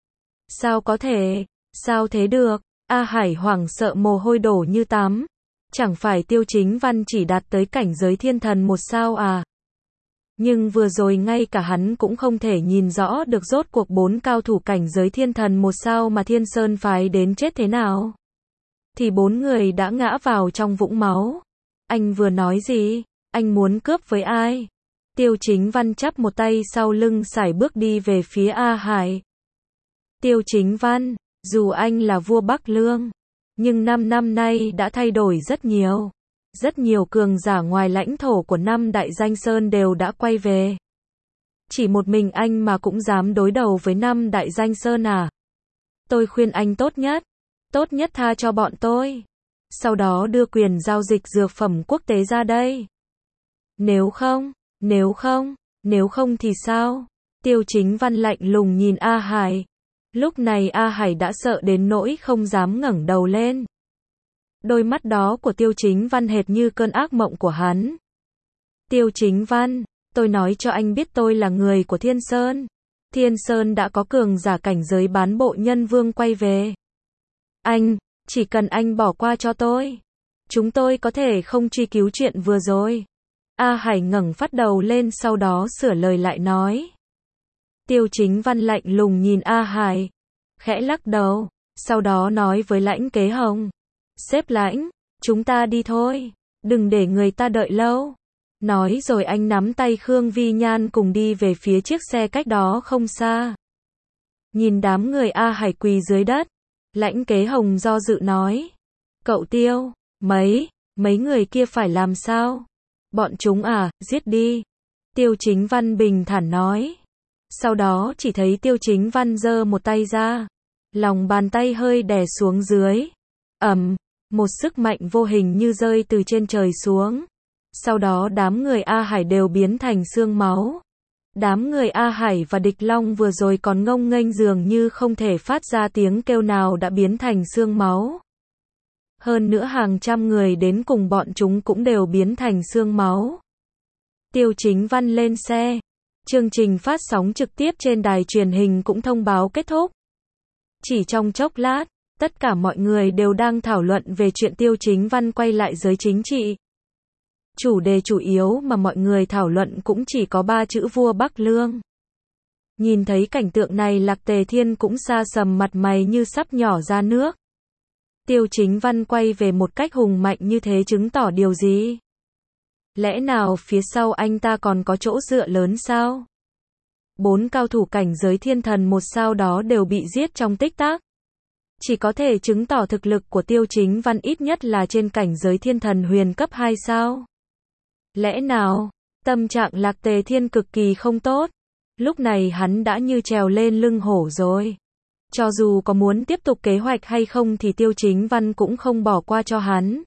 Sao có thể? Sao thế được? A Hải hoảng sợ mồ hôi đổ như tắm. Chẳng phải Tiêu Chính Văn chỉ đạt tới cảnh giới thiên thần một sao à? Nhưng vừa rồi ngay cả hắn cũng không thể nhìn rõ được rốt cuộc bốn cao thủ cảnh giới thiên thần một sao mà Thiên Sơn phái đến chết thế nào. Thì bốn người đã ngã vào trong vũng máu. Anh vừa nói gì? Anh muốn cướp với ai? Tiêu Chính Văn chắp một tay sau lưng sải bước đi về phía A Hải. Tiêu Chính Văn, dù anh là vua Bắc Lương, nhưng năm năm nay đã thay đổi rất nhiều. Rất nhiều cường giả ngoài lãnh thổ của năm đại danh sơn đều đã quay về. Chỉ một mình anh mà cũng dám đối đầu với năm đại danh sơn à? Tôi khuyên anh tốt nhất, tốt nhất tha cho bọn tôi. Sau đó đưa quyền giao dịch dược phẩm quốc tế ra đây. Nếu không, nếu không, nếu không thì sao? Tiêu Chính Văn lạnh lùng nhìn A Hải. Lúc này A Hải đã sợ đến nỗi không dám ngẩng đầu lên. Đôi mắt đó của Tiêu Chính Văn hệt như cơn ác mộng của hắn. Tiêu Chính Văn, tôi nói cho anh biết tôi là người của Thiên Sơn. Thiên Sơn đã có cường giả cảnh giới bán bộ nhân vương quay về. Anh, chỉ cần anh bỏ qua cho tôi, chúng tôi có thể không truy cứu chuyện vừa rồi. A Hải ngẩng phát đầu lên sau đó sửa lời lại nói. Tiêu Chính Văn lạnh lùng nhìn A Hải, khẽ lắc đầu, sau đó nói với Lãnh Kế Hồng. Sếp Lãnh, chúng ta đi thôi, đừng để người ta đợi lâu. Nói rồi anh nắm tay Khương Vi Nhan cùng đi về phía chiếc xe cách đó không xa. Nhìn đám người A Hải quỳ dưới đất, Lãnh Kế Hồng do dự nói. Cậu Tiêu, mấy, mấy người kia phải làm sao? Bọn chúng à, giết đi. Tiêu Chính Văn bình thản nói. Sau đó chỉ thấy Tiêu Chính Văn giơ một tay ra. Lòng bàn tay hơi đè xuống dưới. Ầm, một sức mạnh vô hình như rơi từ trên trời xuống. Sau đó đám người A Hải đều biến thành xương máu. Đám người A Hải và Địch Long vừa rồi còn ngông nghênh dường như không thể phát ra tiếng kêu nào đã biến thành xương máu. Hơn nữa hàng trăm người đến cùng bọn chúng cũng đều biến thành xương máu. Tiêu Chính Văn lên xe. Chương trình phát sóng trực tiếp trên đài truyền hình cũng thông báo kết thúc. Chỉ trong chốc lát, tất cả mọi người đều đang thảo luận về chuyện Tiêu Chính Văn quay lại giới chính trị. Chủ đề chủ yếu mà mọi người thảo luận cũng chỉ có ba chữ vua Bắc Lương. Nhìn thấy cảnh tượng này Lạc Tề Thiên cũng sa sầm mặt mày như sắp nhỏ ra nước. Tiêu Chính Văn quay về một cách hùng mạnh như thế chứng tỏ điều gì? Lẽ nào phía sau anh ta còn có chỗ dựa lớn sao? Bốn cao thủ cảnh giới thiên thần một sao đó đều bị giết trong tích tắc. Chỉ có thể chứng tỏ thực lực của Tiêu Chính Văn ít nhất là trên cảnh giới thiên thần huyền cấp hai sao. Lẽ nào, tâm trạng Lạc Tề Thiên cực kỳ không tốt. Lúc này hắn đã như trèo lên lưng hổ rồi. Cho dù có muốn tiếp tục kế hoạch hay không thì Tiêu Chính Văn cũng không bỏ qua cho hắn.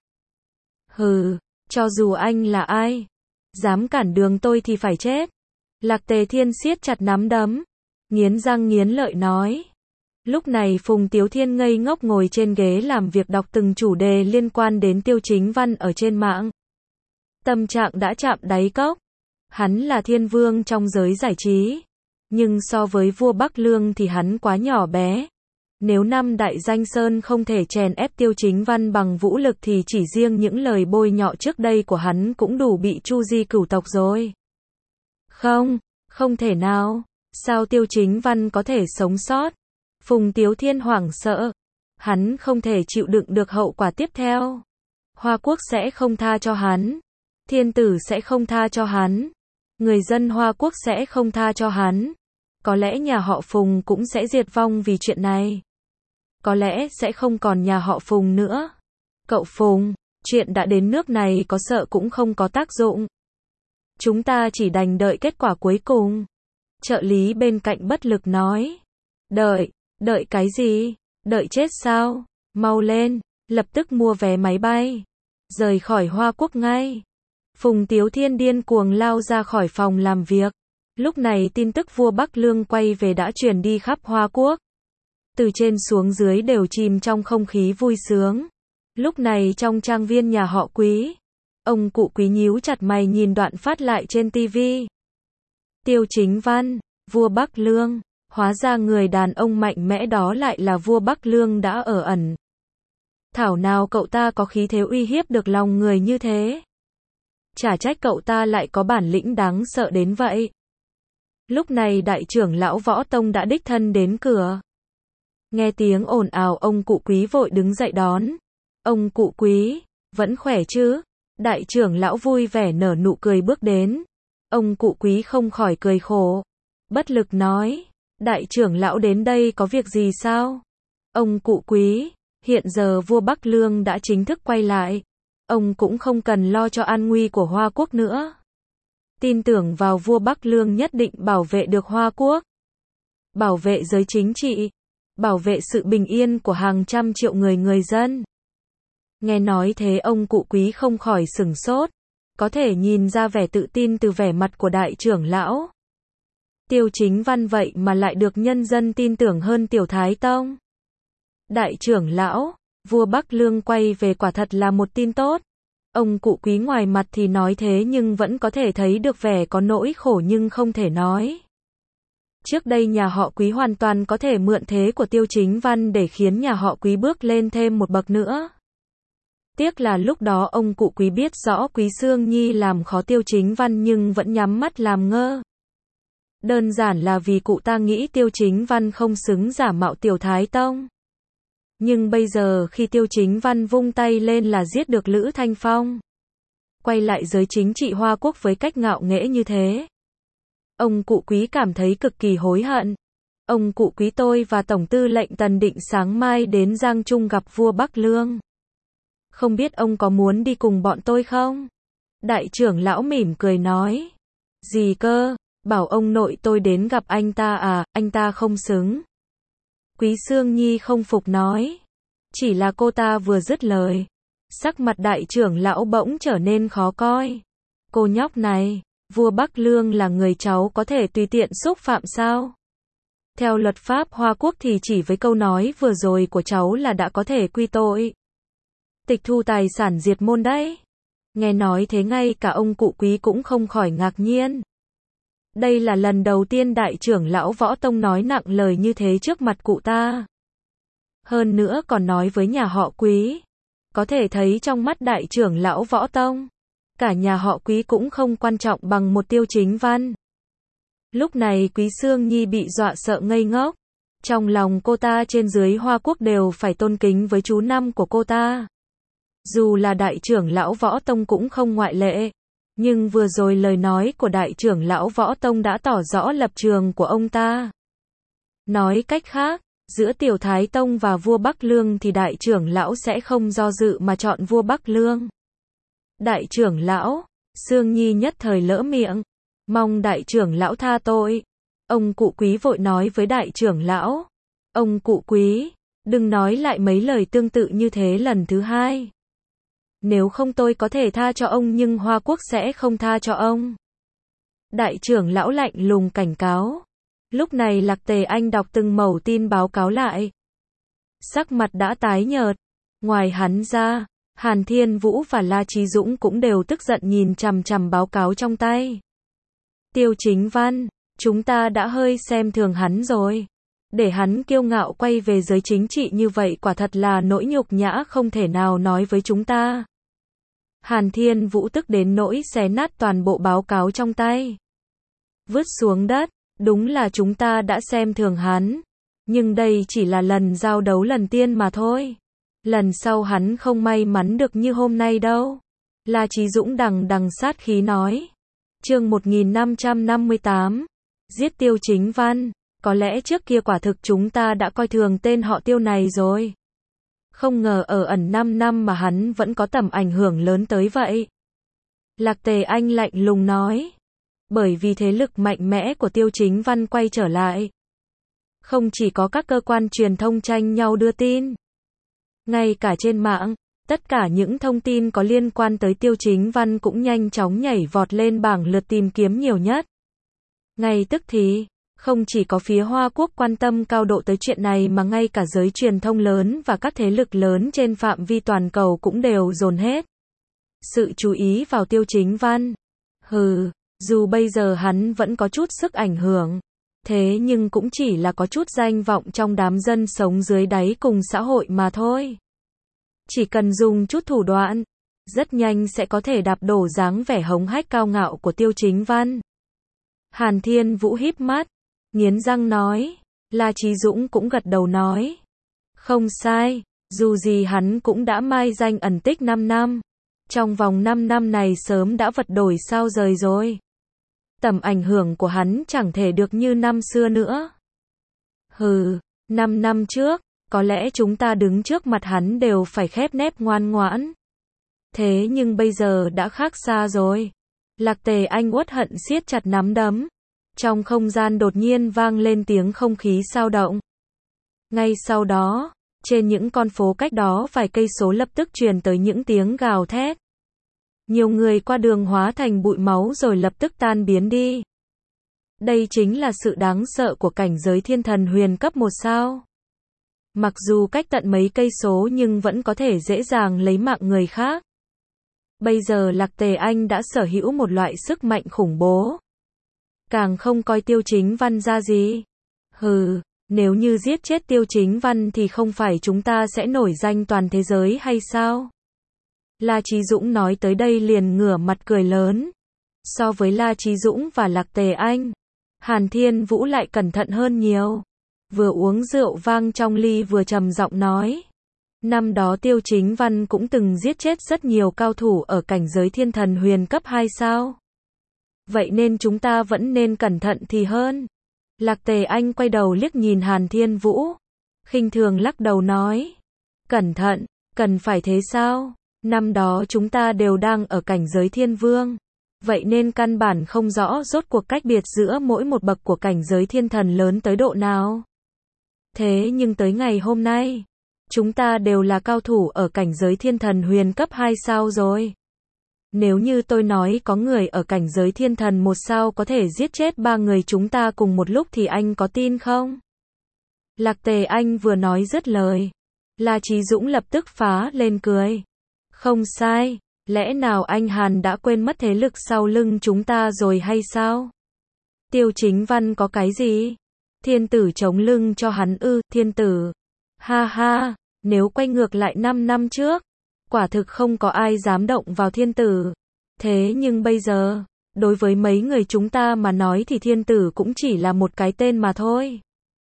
Hừ, cho dù anh là ai, dám cản đường tôi thì phải chết. Lạc Tề Thiên siết chặt nắm đấm, nghiến răng nghiến lợi nói. Lúc này Phùng Tiếu Thiên ngây ngốc ngồi trên ghế làm việc đọc từng chủ đề liên quan đến Tiêu Chính Văn ở trên mạng. Tâm trạng đã chạm đáy cốc. Hắn là thiên vương trong giới giải trí. Nhưng so với vua Bắc Lương thì hắn quá nhỏ bé. Nếu năm đại danh sơn không thể chèn ép Tiêu Chính Văn bằng vũ lực thì chỉ riêng những lời bôi nhọ trước đây của hắn cũng đủ bị chu di cửu tộc rồi. Không, không thể nào. Sao Tiêu Chính Văn có thể sống sót? Phùng Tiếu Thiên hoảng sợ. Hắn không thể chịu đựng được hậu quả tiếp theo. Hoa Quốc sẽ không tha cho hắn. Thiên tử sẽ không tha cho hắn. Người dân Hoa Quốc sẽ không tha cho hắn. Có lẽ nhà họ Phùng cũng sẽ diệt vong vì chuyện này. Có lẽ sẽ không còn nhà họ Phùng nữa. Cậu Phùng, chuyện đã đến nước này có sợ cũng không có tác dụng. Chúng ta chỉ đành đợi kết quả cuối cùng. Trợ lý bên cạnh bất lực nói. Đợi, đợi cái gì? Đợi chết sao? Mau lên, lập tức mua vé máy bay. Rời khỏi Hoa Quốc ngay. Phùng Tiếu Thiên điên cuồng lao ra khỏi phòng làm việc. Lúc này tin tức vua Bắc Lương quay về đã truyền đi khắp Hoa Quốc. Từ trên xuống dưới đều chìm trong không khí vui sướng. Lúc này trong trang viên nhà họ Quý, ông cụ Quý nhíu chặt mày nhìn đoạn phát lại trên tivi. Tiêu Chính Văn, vua Bắc Lương, hóa ra người đàn ông mạnh mẽ đó lại là vua Bắc Lương đã ở ẩn. Thảo nào cậu ta có khí thế uy hiếp được lòng người như thế. Chả trách cậu ta lại có bản lĩnh đáng sợ đến vậy. Lúc này đại trưởng lão Võ Tông đã đích thân đến cửa. Nghe tiếng ồn ào ông cụ Quý vội đứng dậy đón. Ông cụ Quý, vẫn khỏe chứ? Đại trưởng lão vui vẻ nở nụ cười bước đến. Ông cụ Quý không khỏi cười khổ. Bất lực nói, đại trưởng lão đến đây có việc gì sao? Ông cụ Quý, hiện giờ vua Bắc Lương đã chính thức quay lại. Ông cũng không cần lo cho an nguy của Hoa Quốc nữa. Tin tưởng vào vua Bắc Lương nhất định bảo vệ được Hoa Quốc. Bảo vệ giới chính trị. Bảo vệ sự bình yên của hàng trăm triệu người người dân. Nghe nói thế ông cụ Quý không khỏi sửng sốt. Có thể nhìn ra vẻ tự tin từ vẻ mặt của đại trưởng lão. Tiêu Chính Văn vậy mà lại được nhân dân tin tưởng hơn Tiểu Thái Tông. Đại trưởng lão, vua Bắc Lương quay về quả thật là một tin tốt. Ông cụ Quý ngoài mặt thì nói thế nhưng vẫn có thể thấy được vẻ có nỗi khổ nhưng không thể nói. Trước đây nhà họ Quý hoàn toàn có thể mượn thế của Tiêu Chính Văn để khiến nhà họ Quý bước lên thêm một bậc nữa. Tiếc là lúc đó ông cụ Quý biết rõ Quý Sương Nhi làm khó Tiêu Chính Văn nhưng vẫn nhắm mắt làm ngơ. Đơn giản là vì cụ ta nghĩ Tiêu Chính Văn không xứng giả mạo Tiểu Thái Tông. Nhưng bây giờ khi Tiêu Chính Văn vung tay lên là giết được Lữ Thanh Phong, quay lại giới chính trị Hoa Quốc với cách ngạo nghễ như thế, ông cụ Quý cảm thấy cực kỳ hối hận. Ông cụ Quý, tôi và Tổng tư lệnh Tần định sáng mai đến Giang Trung gặp vua Bắc Lương. Không biết ông có muốn đi cùng bọn tôi không? Đại trưởng lão mỉm cười nói. Gì cơ? Bảo ông nội tôi đến gặp anh ta à, anh ta không xứng. Quý Sương Nhi không phục nói. Chỉ là cô ta vừa dứt lời, sắc mặt đại trưởng lão bỗng trở nên khó coi. Cô nhóc này, vua Bắc Lương là người cháu có thể tùy tiện xúc phạm sao? Theo luật pháp Hoa Quốc thì chỉ với câu nói vừa rồi của cháu là đã có thể quy tội. Tịch thu tài sản diệt môn đấy. Nghe nói thế ngay cả ông cụ Quý cũng không khỏi ngạc nhiên. Đây là lần đầu tiên đại trưởng lão Võ Tông nói nặng lời như thế trước mặt cụ ta. Hơn nữa còn nói với nhà họ Quý. Có thể thấy trong mắt đại trưởng lão Võ Tông, cả nhà họ Quý cũng không quan trọng bằng một Tiêu Chính Văn. Lúc này Quý Sương Nhi bị dọa sợ ngây ngốc. Trong lòng cô ta trên dưới Hoa Quốc đều phải tôn kính với chú năm của cô ta. Dù là đại trưởng lão Võ Tông cũng không ngoại lệ. Nhưng vừa rồi lời nói của đại trưởng lão Võ Tông đã tỏ rõ lập trường của ông ta. Nói cách khác, giữa Tiểu Thái Tông và vua Bắc Lương thì đại trưởng lão sẽ không do dự mà chọn vua Bắc Lương. Đại trưởng lão, Sương Nhi nhất thời lỡ miệng. Mong đại trưởng lão tha tội. Ông cụ Quý vội nói với đại trưởng lão. Ông cụ Quý, đừng nói lại mấy lời tương tự như thế lần thứ hai. Nếu không tôi có thể tha cho ông nhưng Hoa Quốc sẽ không tha cho ông. Đại trưởng lão lạnh lùng cảnh cáo. Lúc này Lạc Tề Anh đọc từng mẩu tin báo cáo lại. Sắc mặt đã tái nhợt. Ngoài hắn ra, Hàn Thiên Vũ và La Chí Dũng cũng đều tức giận nhìn chằm chằm báo cáo trong tay. Tiêu Chính Văn, chúng ta đã hơi xem thường hắn rồi. Để hắn kiêu ngạo quay về giới chính trị như vậy quả thật là nỗi nhục nhã không thể nào nói với chúng ta. Hàn Thiên Vũ tức đến nỗi xé nát toàn bộ báo cáo trong tay. Vứt xuống đất, đúng là chúng ta đã xem thường hắn. Nhưng đây chỉ là lần giao đấu lần tiên mà thôi. Lần sau hắn không may mắn được như hôm nay đâu. La Chí Dũng đằng đằng sát khí nói. Chương một nghìn năm trăm năm mươi tám. Giết Tiêu Chính Văn. Có lẽ trước kia quả thực chúng ta đã coi thường tên họ Tiêu này rồi. Không ngờ ở ẩn năm năm mà hắn vẫn có tầm ảnh hưởng lớn tới vậy. Lạc Tề Anh lạnh lùng nói. Bởi vì thế lực mạnh mẽ của Tiêu Chính Văn quay trở lại. Không chỉ có các cơ quan truyền thông tranh nhau đưa tin. Ngay cả trên mạng, tất cả những thông tin có liên quan tới Tiêu Chính Văn cũng nhanh chóng nhảy vọt lên bảng lượt tìm kiếm nhiều nhất. Ngay tức thì, không chỉ có phía Hoa Quốc quan tâm cao độ tới chuyện này mà ngay cả giới truyền thông lớn và các thế lực lớn trên phạm vi toàn cầu cũng đều dồn hết sự chú ý vào Tiêu Chính Văn. Hừ, dù bây giờ hắn vẫn có chút sức ảnh hưởng, thế nhưng cũng chỉ là có chút danh vọng trong đám dân sống dưới đáy cùng xã hội mà thôi. Chỉ cần dùng chút thủ đoạn, rất nhanh sẽ có thể đạp đổ dáng vẻ hống hách cao ngạo của Tiêu Chính Văn. Hàn Thiên Vũ híp mắt, nghiến răng nói. La Chí Dũng cũng gật đầu nói. Không sai, dù gì hắn cũng đã mai danh ẩn tích năm năm. Trong vòng năm năm này sớm đã vật đổi sao rời rồi. Tầm ảnh hưởng của hắn chẳng thể được như năm xưa nữa. Hừ, năm năm trước, có lẽ chúng ta đứng trước mặt hắn đều phải khép nép ngoan ngoãn. Thế nhưng bây giờ đã khác xa rồi. Lạc Tề Anh uất hận siết chặt nắm đấm. Trong không gian đột nhiên vang lên tiếng không khí xao động. Ngay sau đó, trên những con phố cách đó vài cây số lập tức truyền tới những tiếng gào thét. Nhiều người qua đường hóa thành bụi máu rồi lập tức tan biến đi. Đây chính là sự đáng sợ của cảnh giới thiên thần huyền cấp một sao. Mặc dù cách tận mấy cây số nhưng vẫn có thể dễ dàng lấy mạng người khác. Bây giờ Lạc Tề Anh đã sở hữu một loại sức mạnh khủng bố. càng không coi Tiêu Chính Văn ra gì. Hừ, nếu như giết chết Tiêu Chính Văn thì không phải chúng ta sẽ nổi danh toàn thế giới hay sao? La Chí Dũng nói tới đây liền ngửa mặt cười lớn. So với La Chí Dũng và Lạc Tề Anh, Hàn Thiên Vũ lại cẩn thận hơn nhiều. Vừa uống rượu vang trong ly vừa trầm giọng nói. Năm đó Tiêu Chính Văn cũng từng giết chết rất nhiều cao thủ ở cảnh giới thiên thần huyền cấp hai sao. Vậy nên chúng ta vẫn nên cẩn thận thì hơn. Lạc Tề Anh quay đầu liếc nhìn Hàn Thiên Vũ, khinh thường lắc đầu nói. Cẩn thận, cần phải thế sao? Năm đó chúng ta đều đang ở cảnh giới thiên vương. Vậy nên căn bản không rõ rốt cuộc cách biệt giữa mỗi một bậc của cảnh giới thiên thần lớn tới độ nào. Thế nhưng tới ngày hôm nay, chúng ta đều là cao thủ ở cảnh giới thiên thần huyền cấp hai sao rồi. Nếu như tôi nói có người ở cảnh giới thiên thần một sao có thể giết chết ba người chúng ta cùng một lúc thì anh có tin không? Lạc Tề Anh vừa nói dứt lời, La Chí Dũng lập tức phá lên cười. Không sai, lẽ nào anh Hàn đã quên mất thế lực sau lưng chúng ta rồi hay sao? Tiêu Chính Văn có cái gì? Thiên tử chống lưng cho hắn ư? Thiên tử. Ha ha, nếu quay ngược lại năm năm trước, quả thực không có ai dám động vào thiên tử. Thế nhưng bây giờ, đối với mấy người chúng ta mà nói thì thiên tử cũng chỉ là một cái tên mà thôi.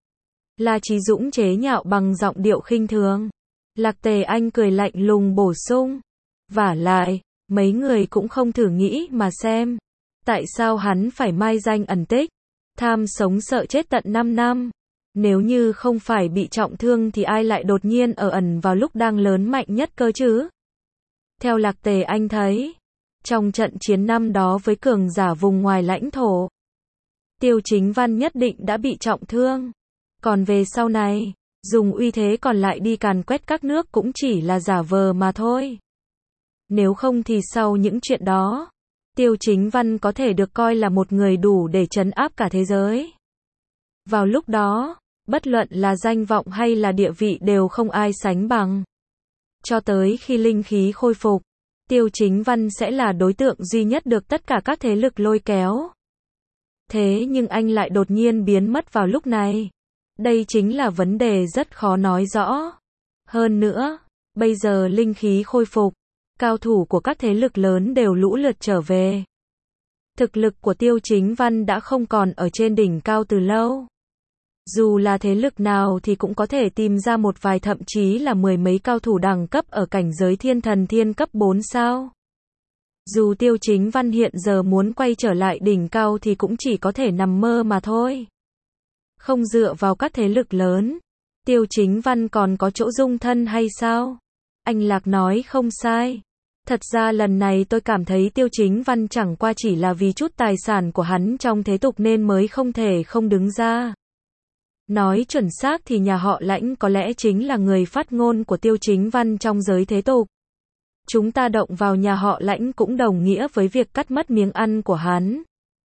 La Chí Dũng chế nhạo bằng giọng điệu khinh thường. Lạc Tề Anh cười lạnh lùng bổ sung. Vả lại, mấy người cũng không thử nghĩ mà xem. Tại sao hắn phải mai danh ẩn tích, tham sống sợ chết tận năm năm? Nếu như không phải bị trọng thương thì ai lại đột nhiên ở ẩn vào lúc đang lớn mạnh nhất cơ chứ? Theo Lạc Tề Anh thấy, trong trận chiến năm đó với cường giả vùng ngoài lãnh thổ, Tiêu Chính Văn nhất định đã bị trọng thương. Còn về sau này, dùng uy thế còn lại đi càn quét các nước cũng chỉ là giả vờ mà thôi. Nếu không thì sau những chuyện đó, Tiêu Chính Văn có thể được coi là một người đủ để trấn áp cả thế giới. Vào lúc đó, bất luận là danh vọng hay là địa vị đều không ai sánh bằng. Cho tới khi linh khí khôi phục, Tiêu Chính Văn sẽ là đối tượng duy nhất được tất cả các thế lực lôi kéo. Thế nhưng anh lại đột nhiên biến mất vào lúc này. Đây chính là vấn đề rất khó nói rõ. Hơn nữa, bây giờ linh khí khôi phục, cao thủ của các thế lực lớn đều lũ lượt trở về. Thực lực của Tiêu Chính Văn đã không còn ở trên đỉnh cao từ lâu. Dù là thế lực nào thì cũng có thể tìm ra một vài thậm chí là mười mấy cao thủ đẳng cấp ở cảnh giới thiên thần thiên cấp bốn sao. Dù Tiêu Chính Văn hiện giờ muốn quay trở lại đỉnh cao thì cũng chỉ có thể nằm mơ mà thôi. Không dựa vào các thế lực lớn, Tiêu Chính Văn còn có chỗ dung thân hay sao? Anh Lạc nói không sai. Thật ra lần này tôi cảm thấy Tiêu Chính Văn chẳng qua chỉ là vì chút tài sản của hắn trong thế tục nên mới không thể không đứng ra. Nói chuẩn xác thì nhà họ Lãnh có lẽ chính là người phát ngôn của Tiêu Chính Văn trong giới thế tục. Chúng ta động vào nhà họ Lãnh cũng đồng nghĩa với việc cắt mất miếng ăn của hắn.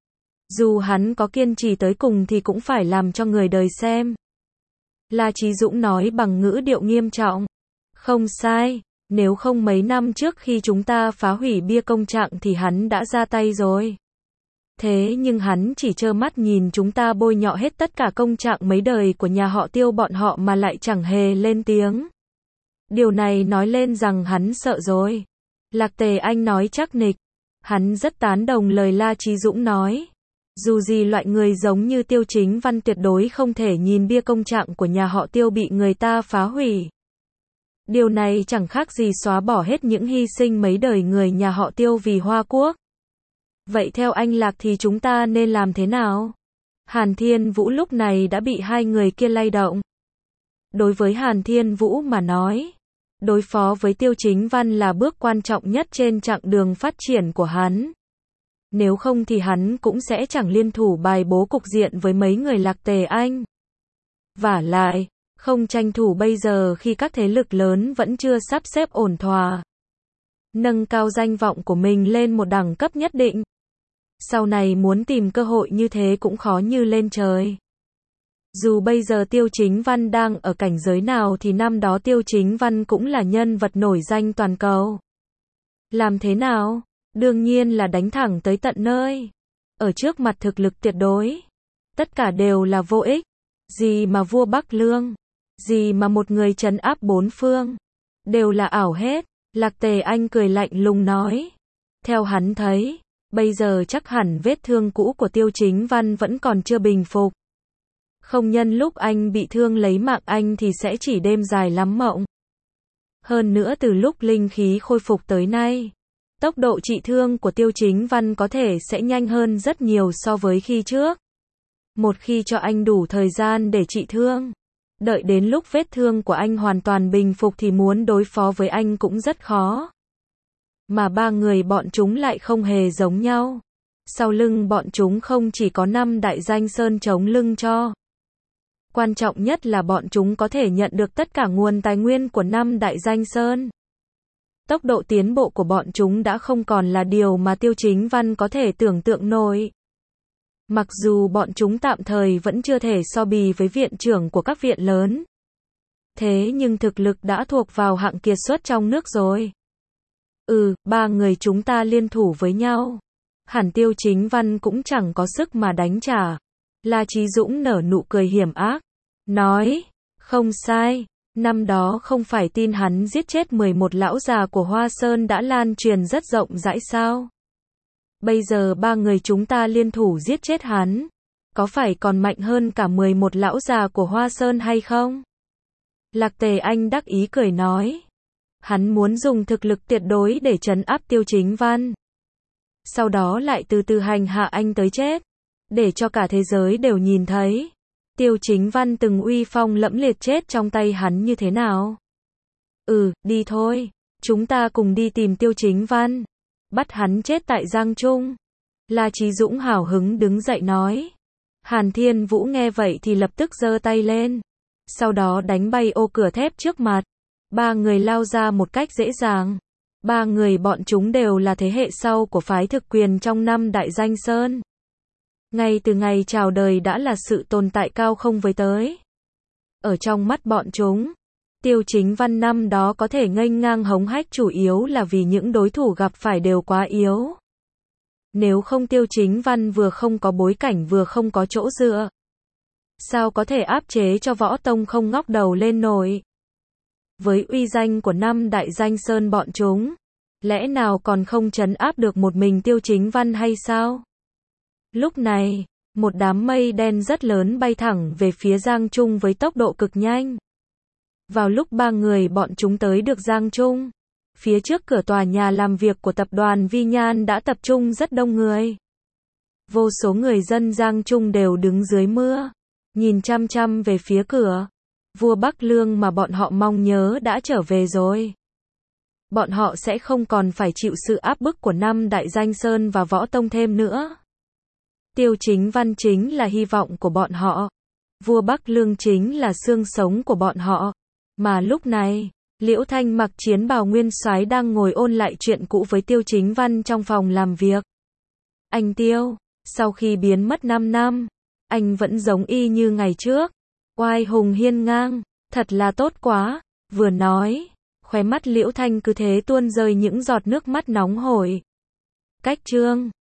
Dù hắn có kiên trì tới cùng thì cũng phải làm cho người đời xem. La Chí Dũng nói bằng ngữ điệu nghiêm trọng. Không sai, nếu không mấy năm trước khi chúng ta phá hủy bia công trạng thì hắn đã ra tay rồi. Thế nhưng hắn chỉ trơ mắt nhìn chúng ta bôi nhọ hết tất cả công trạng mấy đời của nhà họ Tiêu bọn họ mà lại chẳng hề lên tiếng. Điều này nói lên rằng hắn sợ rồi. Lạc Tề Anh nói chắc nịch. Hắn rất tán đồng lời La Chí Dũng nói. Dù gì loại người giống như Tiêu Chính Văn tuyệt đối không thể nhìn bia công trạng của nhà họ Tiêu bị người ta phá hủy. Điều này chẳng khác gì xóa bỏ hết những hy sinh mấy đời người nhà họ Tiêu vì Hoa Quốc. Vậy theo anh Lạc thì chúng ta nên làm thế nào? Hàn Thiên Vũ lúc này đã bị hai người kia lay động. Đối với Hàn Thiên Vũ mà nói, đối phó với Tiêu Chính Văn là bước quan trọng nhất trên chặng đường phát triển của hắn. Nếu không thì hắn cũng sẽ chẳng liên thủ bài bố cục diện với mấy người Lạc Tề Anh. Vả lại, không tranh thủ bây giờ khi các thế lực lớn vẫn chưa sắp xếp ổn thỏa. Nâng cao danh vọng của mình lên một đẳng cấp nhất định. Sau này muốn tìm cơ hội như thế cũng khó như lên trời. Dù bây giờ Tiêu Chính Văn đang ở cảnh giới nào thì năm đó Tiêu Chính Văn cũng là nhân vật nổi danh toàn cầu. Làm thế nào? Đương nhiên là đánh thẳng tới tận nơi. ở trước mặt thực lực tuyệt đối, tất cả đều là vô ích. Gì mà vua Bắc Lương, gì mà một người trấn áp bốn phương, đều là ảo hết. Lạc Tề Anh cười lạnh lùng nói. Theo hắn thấy, bây giờ chắc hẳn vết thương cũ của Tiêu Chính Văn vẫn còn chưa bình phục. Không nhân lúc anh bị thương lấy mạng anh thì sẽ chỉ đêm dài lắm mộng. Hơn nữa từ lúc linh khí khôi phục tới nay, tốc độ trị thương của Tiêu Chính Văn có thể sẽ nhanh hơn rất nhiều so với khi trước. Một khi cho anh đủ thời gian để trị thương, đợi đến lúc vết thương của anh hoàn toàn bình phục thì muốn đối phó với anh cũng rất khó. Mà ba người bọn chúng lại không hề giống nhau. Sau lưng bọn chúng không chỉ có năm đại danh sơn chống lưng cho. Quan trọng nhất là bọn chúng có thể nhận được tất cả nguồn tài nguyên của năm đại danh sơn. Tốc độ tiến bộ của bọn chúng đã không còn là điều mà Tiêu Chính Văn có thể tưởng tượng nổi. Mặc dù bọn chúng tạm thời vẫn chưa thể so bì với viện trưởng của các viện lớn. Thế nhưng thực lực đã thuộc vào hạng kiệt xuất trong nước rồi. Ừ, ba người chúng ta liên thủ với nhau. Hẳn Tiêu Chính Văn cũng chẳng có sức mà đánh trả. La Chí Dũng nở nụ cười hiểm ác. Nói, không sai. Năm đó không phải tin hắn giết chết mười một lão già của Hoa Sơn đã lan truyền rất rộng rãi sao? Bây giờ ba người chúng ta liên thủ giết chết hắn. Có phải còn mạnh hơn cả mười một lão già của Hoa Sơn hay không? Lạc Tề Anh đắc ý cười nói. Hắn muốn dùng thực lực tuyệt đối để trấn áp Tiêu Chính Văn. Sau đó lại từ từ hành hạ anh tới chết. Để cho cả thế giới đều nhìn thấy. Tiêu Chính Văn từng uy phong lẫm liệt chết trong tay hắn như thế nào. Ừ, đi thôi. Chúng ta cùng đi tìm Tiêu Chính Văn. Bắt hắn chết tại Giang Trung. La Chí Dũng hào hứng đứng dậy nói. Hàn Thiên Vũ nghe vậy thì lập tức giơ tay lên. Sau đó đánh bay ô cửa thép trước mặt. Ba người lao ra một cách dễ dàng. Ba người bọn chúng đều là thế hệ sau của phái thực quyền trong năm đại danh sơn. Ngay từ ngày chào đời đã là sự tồn tại cao không với tới. Ở trong mắt bọn chúng, Tiêu Chính Văn năm đó có thể nghênh ngang hống hách chủ yếu là vì những đối thủ gặp phải đều quá yếu. Nếu không Tiêu Chính Văn vừa không có bối cảnh vừa không có chỗ dựa. Sao có thể áp chế cho võ tông không ngóc đầu lên nổi. Với uy danh của năm đại danh sơn bọn chúng, lẽ nào còn không trấn áp được một mình Tiêu Chính Văn hay sao? Lúc này, một đám mây đen rất lớn bay thẳng về phía Giang Trung với tốc độ cực nhanh. Vào lúc ba người bọn chúng tới được Giang Trung, phía trước cửa tòa nhà làm việc của tập đoàn Vi Nhan đã tập trung rất đông người. Vô số người dân Giang Trung đều đứng dưới mưa, nhìn chăm chăm về phía cửa. Vua Bắc Lương mà bọn họ mong nhớ đã trở về rồi. Bọn họ sẽ không còn phải chịu sự áp bức của năm đại danh sơn và võ tông thêm nữa. Tiêu Chính Văn chính là hy vọng của bọn họ. Vua Bắc Lương chính là xương sống của bọn họ. Mà lúc này, Liễu Thanh mặc chiến bào nguyên soái đang ngồi ôn lại chuyện cũ với Tiêu Chính Văn trong phòng làm việc. Anh Tiêu, sau khi biến mất năm năm, anh vẫn giống y như ngày trước. Oai hùng hiên ngang, thật là tốt quá. Vừa nói, khóe mắt Liễu Thanh cứ thế tuôn rơi những giọt nước mắt nóng hổi. Cách chương